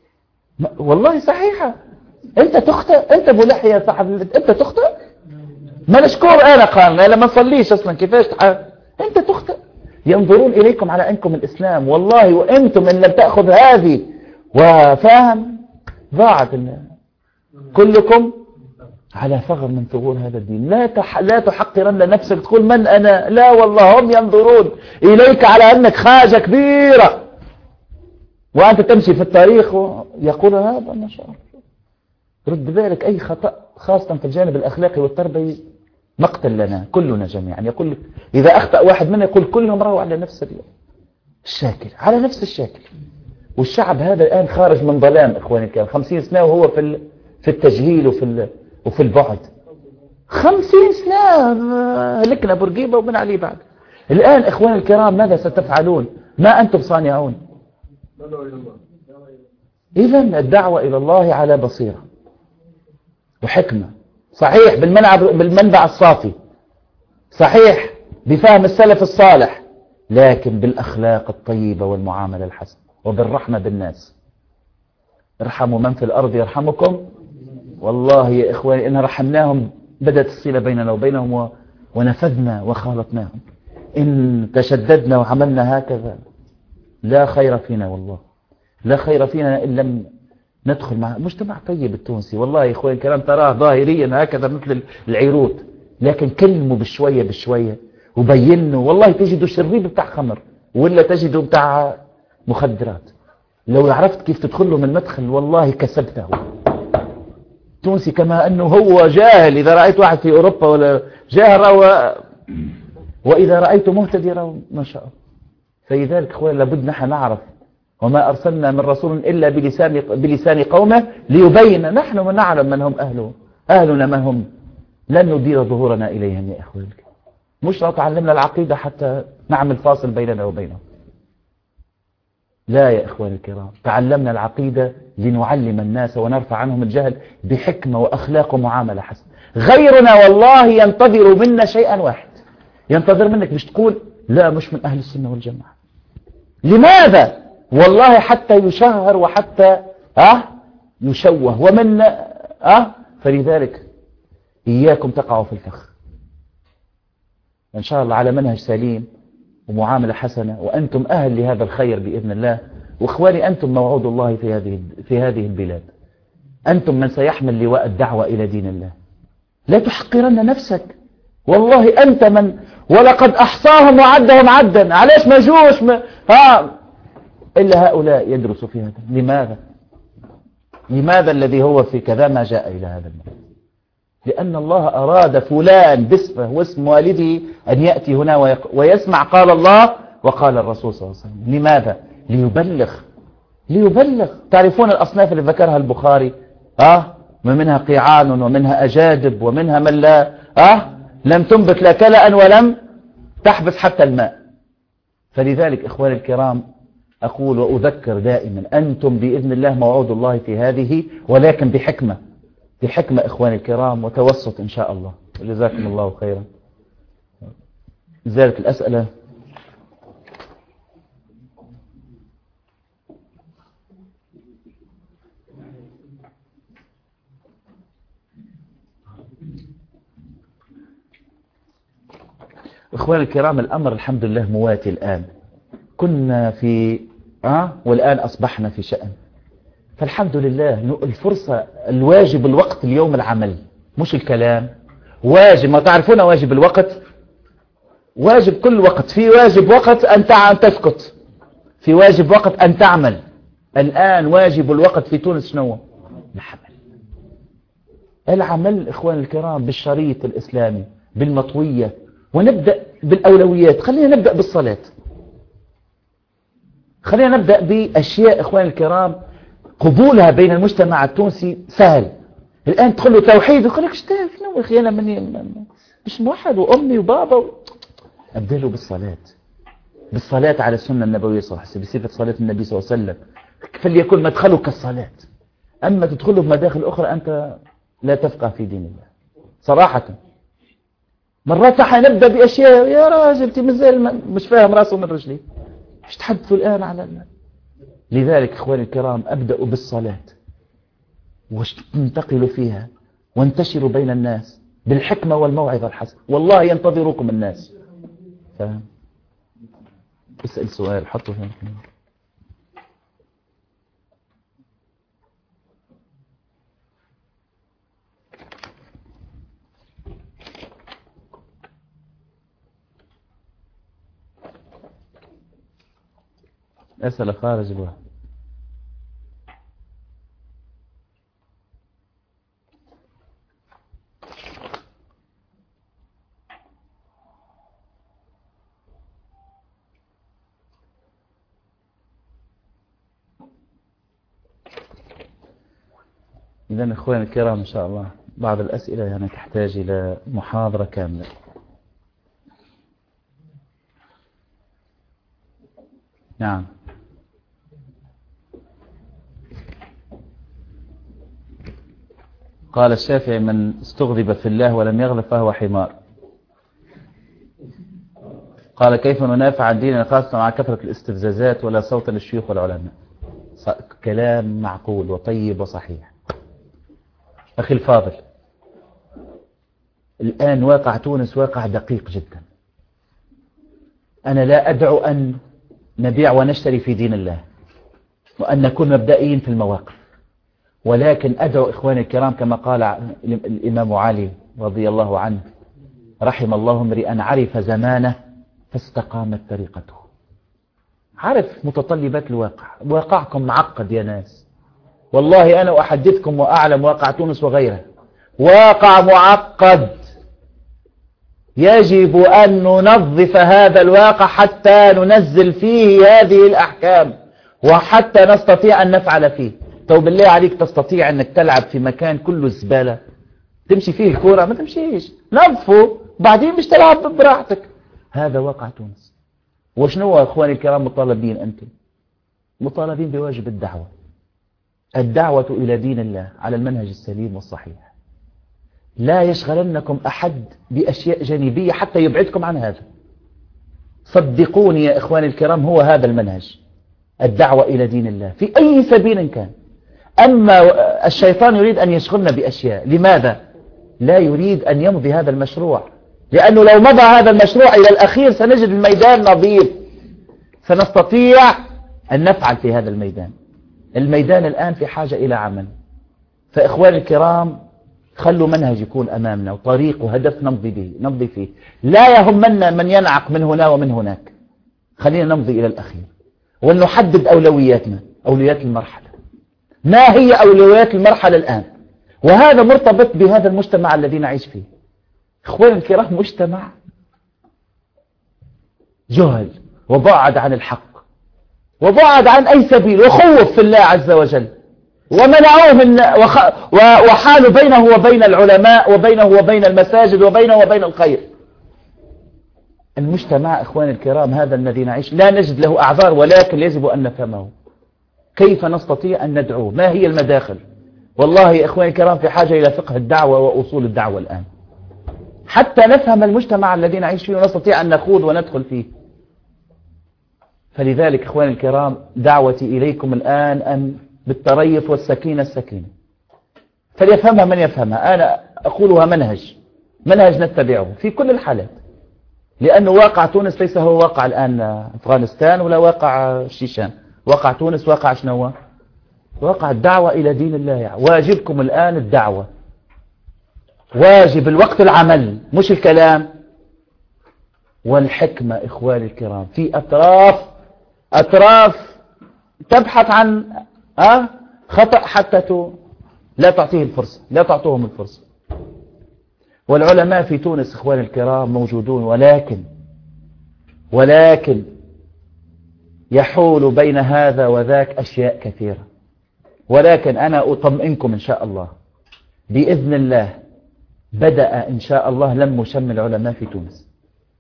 S1: والله صحيحة. انت تخطئ، انت ابو لحية صاحب، انت تخطئ. ما نشكور انا قال انا ما نصليش اصلا كيفاش تح... انت تخطئ. ينظرون اليكم على انكم الاسلام، والله وانتم ان لم تأخذ هذه وفاهم ضاعت الله. كلكم على ثغر من ثغور هذا الدين. لا تح... لا تحقرن نفسك تقول من انا، لا والله هم ينظرون اليك على انك حاجة كبيرة، وانت تمشي في التاريخ ويقول هذا ما شاء الله. رد بالك اي خطأ خاصة في الجانب الاخلاقي والتربوي مقتل لنا كلنا جميعا. يقول اذا اخطأ واحد منا يقول كلهم راوا على نفس الشاكل، على نفس الشاكل. والشعب هذا الان خارج من ظلام اخواني الكرام. خمسين سنة وهو في في التجهيل وفي وفي البعد. خمسين سنة هلكنا بورقيبة ومن عليه بعد. الآن إخواني الكرام ماذا ستفعلون؟ ما أنتم صانعون. إذن الدعوة إلى الله على بصيرة وحكمة، صحيح بالمنبع, بالمنبع الصافي، صحيح بفهم السلف الصالح، لكن بالأخلاق الطيبة والمعاملة الحسنة وبالرحمة بالناس. ارحموا من في الأرض يرحمكم. والله يا إخواني إن رحمناهم بدأت الصلة بيننا وبينهم و... ونفذنا وخالطناهم. إن تشددنا وعملنا هكذا لا خير فينا، والله لا خير فينا إن لم ندخل مع مجتمع طيب التونسي. والله يا إخواني الكلام تراه ظاهريا هكذا مثل العيروت، لكن كلموا بشوية بشوية وبينوا. والله تجدوا شريب بتاع خمر ولا تجدوا بتاع مخدرات. لو عرفت كيف تدخل له من مدخل والله كسبته. تونسي كما أنه هو جاهل. إذا رأيت واحد في أوروبا ولا جاهل و... وإذا رأيت مهتدي ما شاء الله. فلذلك أخوان لابد نحن نعرف وما أرسلنا من رسول إلا بلسان, بلسان قومه ليبين. نحن من نعلم من هم أهله، أهلنا من هم. لن ندير ظهورنا إليهم يا أخوان. مش لو تعلمنا العقيدة حتى نعمل فاصل بيننا وبينهم. لا يا إخواني الكرام، تعلمنا العقيدة لنعلم الناس ونرفع عنهم الجهل بحكمة وأخلاق ومعاملة حسنة. غيرنا والله ينتظر منا شيئا واحد، ينتظر منك مش تقول لا مش من أهل السنة والجماعة. لماذا؟ والله حتى يشهر وحتى أه يشوه ومن أه فلذلك إياكم تقعوا في الفخ. إن شاء الله على منهج سليم ومعاملة حسنة، وأنتم أهل لهذا الخير بإذن الله. وإخواني أنتم موعود الله في هذه في هذه البلاد. أنتم من سيحمل لواء الدعوة إلى دين الله. لا تحقرن نفسك، والله أنت من، ولقد أحصاهم وعدهم عدا. علاش ما جوش ما ها إلا هؤلاء يدرسوا في هذا؟ لماذا؟ لماذا الذي هو في كذا ما جاء إلى هذا المكان؟ لأن الله أراد فلان باسمه واسم والده أن يأتي هنا ويسمع قال الله وقال الرسول صلى الله عليه وسلم. لماذا؟ ليبلغ. ليبلغ. تعرفون الأصناف اللي ذكرها البخاري؟ آه ومنها قيعان ومنها أجادب ومنها من لا آه لم تنبت لا كلأ ولم تحبس حتى الماء. فلذلك إخواني الكرام أقول وأذكر دائما أنتم بإذن الله موعود الله في هذه، ولكن بحكمة، بحكمة إخواني الكرام وتوسط إن شاء الله. جزاكم الله خيرا. زالت الأسئلة. إخواني الكرام الأمر الحمد لله مواتي الآن. كنا في آه والآن أصبحنا في شأن. فالحمد لله الفرصة الواجب الوقت اليوم العمل مش الكلام. واجب، ما تعرفون واجب الوقت؟ واجب كل وقت. في واجب وقت أن تسكت، في واجب وقت أن تعمل. الآن واجب الوقت في تونس شنو؟ العمل. العمل إخوان الكرام بالشريط الإسلامي بالمطوية. ونبدأ بالأولويات. خلينا نبدأ بالصلاة. خلينا نبدأ بأشياء إخوان الكرام قبولها بين المجتمع التونسي سهل. الآن تقول له توحيد يقول لك اشتاف شنو اخي انا مني مش موحد وامي وبابا و... ابدا له بالصلاه، بالصلاه على السنه النبويه صلى الله عليه وسلم، بصفه صلاه النبي صلى الله عليه وسلم. فليكن مدخلك الصلاه. اما تدخله بمداخل اخرى انت لا تفقه في دين الله صراحه. مرات حنبدا باشياء يا راجل تمزال مش فاهم راسه من رجليه. ايش تحدثوا الان على الله؟ لذلك اخواني الكرام ابداوا بالصلاه. وانتقلوا فيها وانتشروا بين الناس بالحكمة والموعظة الحسنة، والله ينتظركم الناس. فهم؟ اسأل سؤال حطه هنا. أسأل خارج الوهم. إذن إخواني الكرام إن شاء الله بعض الأسئلة يعني تحتاج إلى محاضرة كاملة. نعم. قال الشافعي: من استغضب في الله ولم يغضب فهو حمار. قال: كيف ننافع عن ديننا خاصة مع كثرة الاستفزازات ولا صوت للشيوخ والعلماء؟ كلام معقول وطيب وصحيح. أخي الفاضل، الآن واقع تونس واقع دقيق جدا. أنا لا أدعو أن نبيع ونشتري في دين الله وأن نكون مبدئيين في المواقف، ولكن أدعو إخواني الكرام كما قال الإمام علي رضي الله عنه: رحم الله امرئا عرف زمانه فاستقامت طريقته. عرف متطلبات الواقع. واقعكم معقد يا ناس، والله أنا أحدثكم وأعلم واقع تونس وغيره واقع معقد. يجب أن ننظف هذا الواقع حتى ننزل فيه هذه الأحكام وحتى نستطيع أن نفعل فيه. طب بالله عليك تستطيع أنك تلعب في مكان كله زبالة تمشي فيه الكورة؟ ما تمشيش، نظفه بعدين مش تلعب براحتك. هذا واقع تونس. وشنو يا أخواني الكرام مطالبين أنتم؟ مطالبين بواجب الدعوة، الدعوة إلى دين الله على المنهج السليم والصحيح. لا يشغلنكم أحد بأشياء جانبية حتى يبعدكم عن هذا. صدقوني يا إخواني الكرام، هو هذا المنهج، الدعوة إلى دين الله في أي سبيل كان. أما الشيطان يريد أن يشغلنا بأشياء. لماذا؟ لا يريد أن يمضي هذا المشروع، لأنه لو مضى هذا المشروع إلى الأخير سنجد الميدان نظيف، سنستطيع أن نفعل في هذا الميدان. الميدان الآن في حاجة إلى عمل. فإخواني الكرام، خلوا منهج يكون أمامنا وطريق وهدف نمضي به نمضي فيه. لا يهمنا من ينعق من هنا ومن هناك، خلينا نمضي إلى الأخير ونحدد أولوياتنا، أولويات المرحلة. ما هي أولويات المرحلة الآن؟ وهذا مرتبط بهذا المجتمع الذي نعيش فيه. إخواني الكرام، مجتمع جهل وبعد عن الحق وبعد عن أي سبيل وخوف في الله عز وجل، ومنعوه من وخ... وحالوا بينه وبين العلماء وبينه وبين المساجد وبينه وبين الخير. المجتمع إخواني الكرام هذا الذي نعيش لا نجد له أعذار، ولكن يجب أن نفهمه. كيف نستطيع أن ندعوه؟ ما هي المداخل؟ والله يا إخواني الكرام في حاجة إلى فقه الدعوة وأصول الدعوة الآن حتى نفهم المجتمع الذي نعيش فيه ونستطيع أن نخوض وندخل فيه. فلذلك إخواني الكرام دعوتي إليكم الآن أن بالتريث والسكينة السكينة، فليفهمها من يفهمها. أنا أقولها منهج منهج نتبعه في كل الحالات، لأنه واقع تونس ليس هو واقع الآن أفغانستان ولا واقع الشيشان. واقع تونس واقع شنو؟ واقع الدعوة إلى دين الله. يعني واجبكم الآن الدعوة، واجب الوقت العمل مش الكلام. والحكمة إخواني الكرام في أطراف أطراف تبحث عن أه؟ خطأ حتى ت... لا تعطيه الفرصة، لا تعطوهم الفرصة. والعلماء في تونس إخواني الكرام موجودون، ولكن ولكن يحول بين هذا وذاك أشياء كثيرة. ولكن أنا أطمئنكم إن شاء الله بإذن الله بدأ إن شاء الله لم شم العلماء في تونس،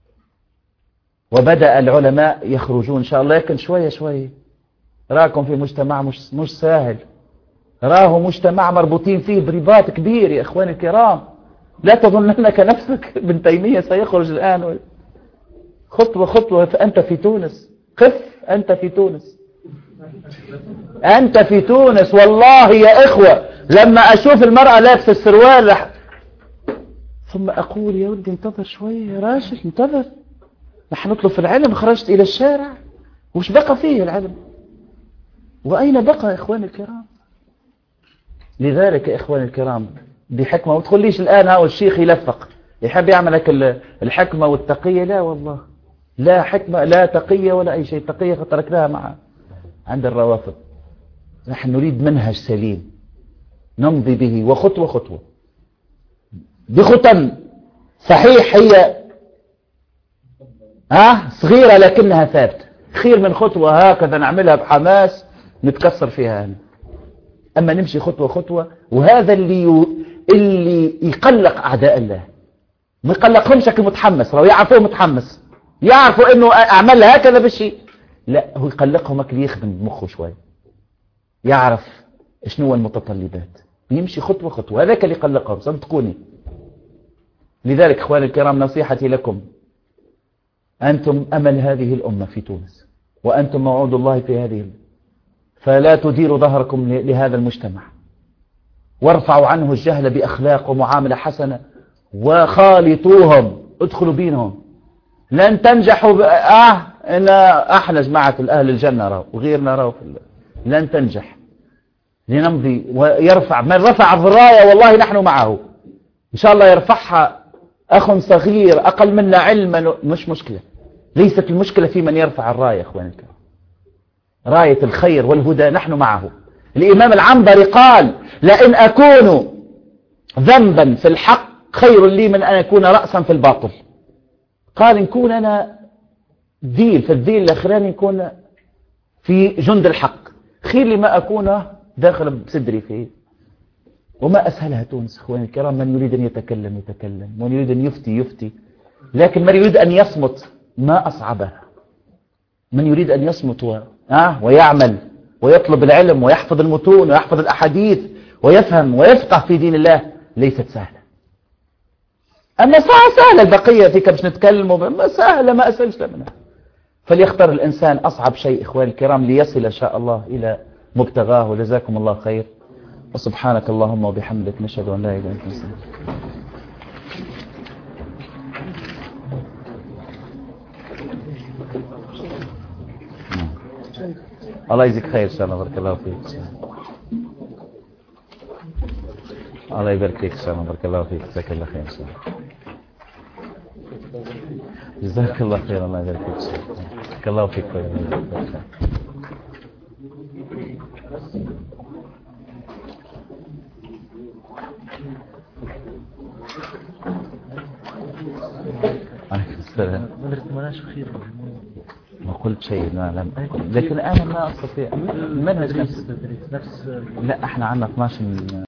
S1: وبدأ العلماء يخرجون إن شاء الله، لكن شوية شوية. راكم في مجتمع مش, مش سهل، راه مجتمع مربوطين فيه برباط كبير يا إخواني الكرام. لا تظن أنك نفسك ابن تيمية سيخرج الآن خطوة خطوة. فأنت في تونس، قف أنت في تونس، أنت في تونس. والله يا إخوة لما أشوف المرأة لابسة السروال رح... ثم أقول يا ولدي انتظر شوية يا راجل انتظر، نحن نطلب في العلم، خرجت إلى الشارع وش بقى فيه العلم؟ وأين بقى إخواني الكرام؟ لذلك إخواني الكرام بحكمة، وتقوليش الآن هاو الشيخ يلفق يحب يعمل لك الحكمة والتقية، لا والله لا حكمة لا تقية ولا أي شيء. تقية تركناها مع عند الروافض. نحن نريد منهج سليم نمضي به وخطوة خطوة بخطم صحيح هي ها صغيرة لكنها ثابتة، خير من خطوة هكذا نعملها بحماس نتكسر فيها هنا. أما نمشي خطوة خطوة، وهذا اللي ي... اللي يقلق أعداء الله. ما يقلقهمش المتحمس، لو يعرفوه متحمس يعرفوا انه اعمل هكذا بالشيء، لا هو يقلقهم اللي يخدم بمخه شوي يعرف شنو المتطلبات، يمشي خطوة خطوة، هذاك اللي يقلقهم صدقوني. لذلك اخواني الكرام نصيحتي لكم، انتم امل هذه الامة في تونس، وانتم موعود الله في هذه الأمة. فلا تديروا ظهركم لهذا المجتمع، وارفعوا عنه الجهل باخلاق ومعاملة حسنة، وخالطوهم ادخلوا بينهم. لن تنجحوا ب... اه ان احنا جماعة الاهل الجنة راو وغيرنا راو في الله. لن تنجح. لنمضي ويرفع من رفع الراية والله نحن معه ان شاء الله. يرفعها اخ صغير اقل منا علما مش مشكلة. ليست المشكلة في من يرفع الراية اخواني الكرام، راية الخير والهدى نحن معه. الامام العنبري قال لئن اكون ذنبا في الحق خير لي من ان اكون رأسا في الباطل. قال إن كون أنا ذيل في الذيل الأخراني يكون في جند الحق خير لي ما أكون داخل بصدري فيه. وما أسهلها تونس أخواني الكرام، من يريد أن يتكلم يتكلم، ومن يريد أن يفتي يفتي، لكن من يريد أن يصمت ما أصعبها. من يريد أن يصمت و... آه ويعمل ويطلب العلم ويحفظ المتون ويحفظ الأحاديث ويفهم ويفقه في دين الله ليست سهلة. أما سهلة البقية فيك باش نتكلم ما سهلة ما أسهلش منها. فليختار الإنسان أصعب شيء إخواني الكرام ليصل إن شاء الله إلى مبتغاه. وجزاكم الله خير، وسبحانك اللهم وبحمدك نشهد أن لا إله إلا أنت نستغفرك. الله يجزيك خير إن شاء الله. بارك الله فيك. الله يبارك فيك إن شاء الله. بارك الله فيك. جزاك الله خير إن شاء الله. جزاك الله خير. الله يبارك فيك. بارك الله فيك. عليكم السلام. ما قلت شيء، لا لم أقل، لكن أنا ما أستطيع المنهج نفس. لا احنا عندنا اثناشر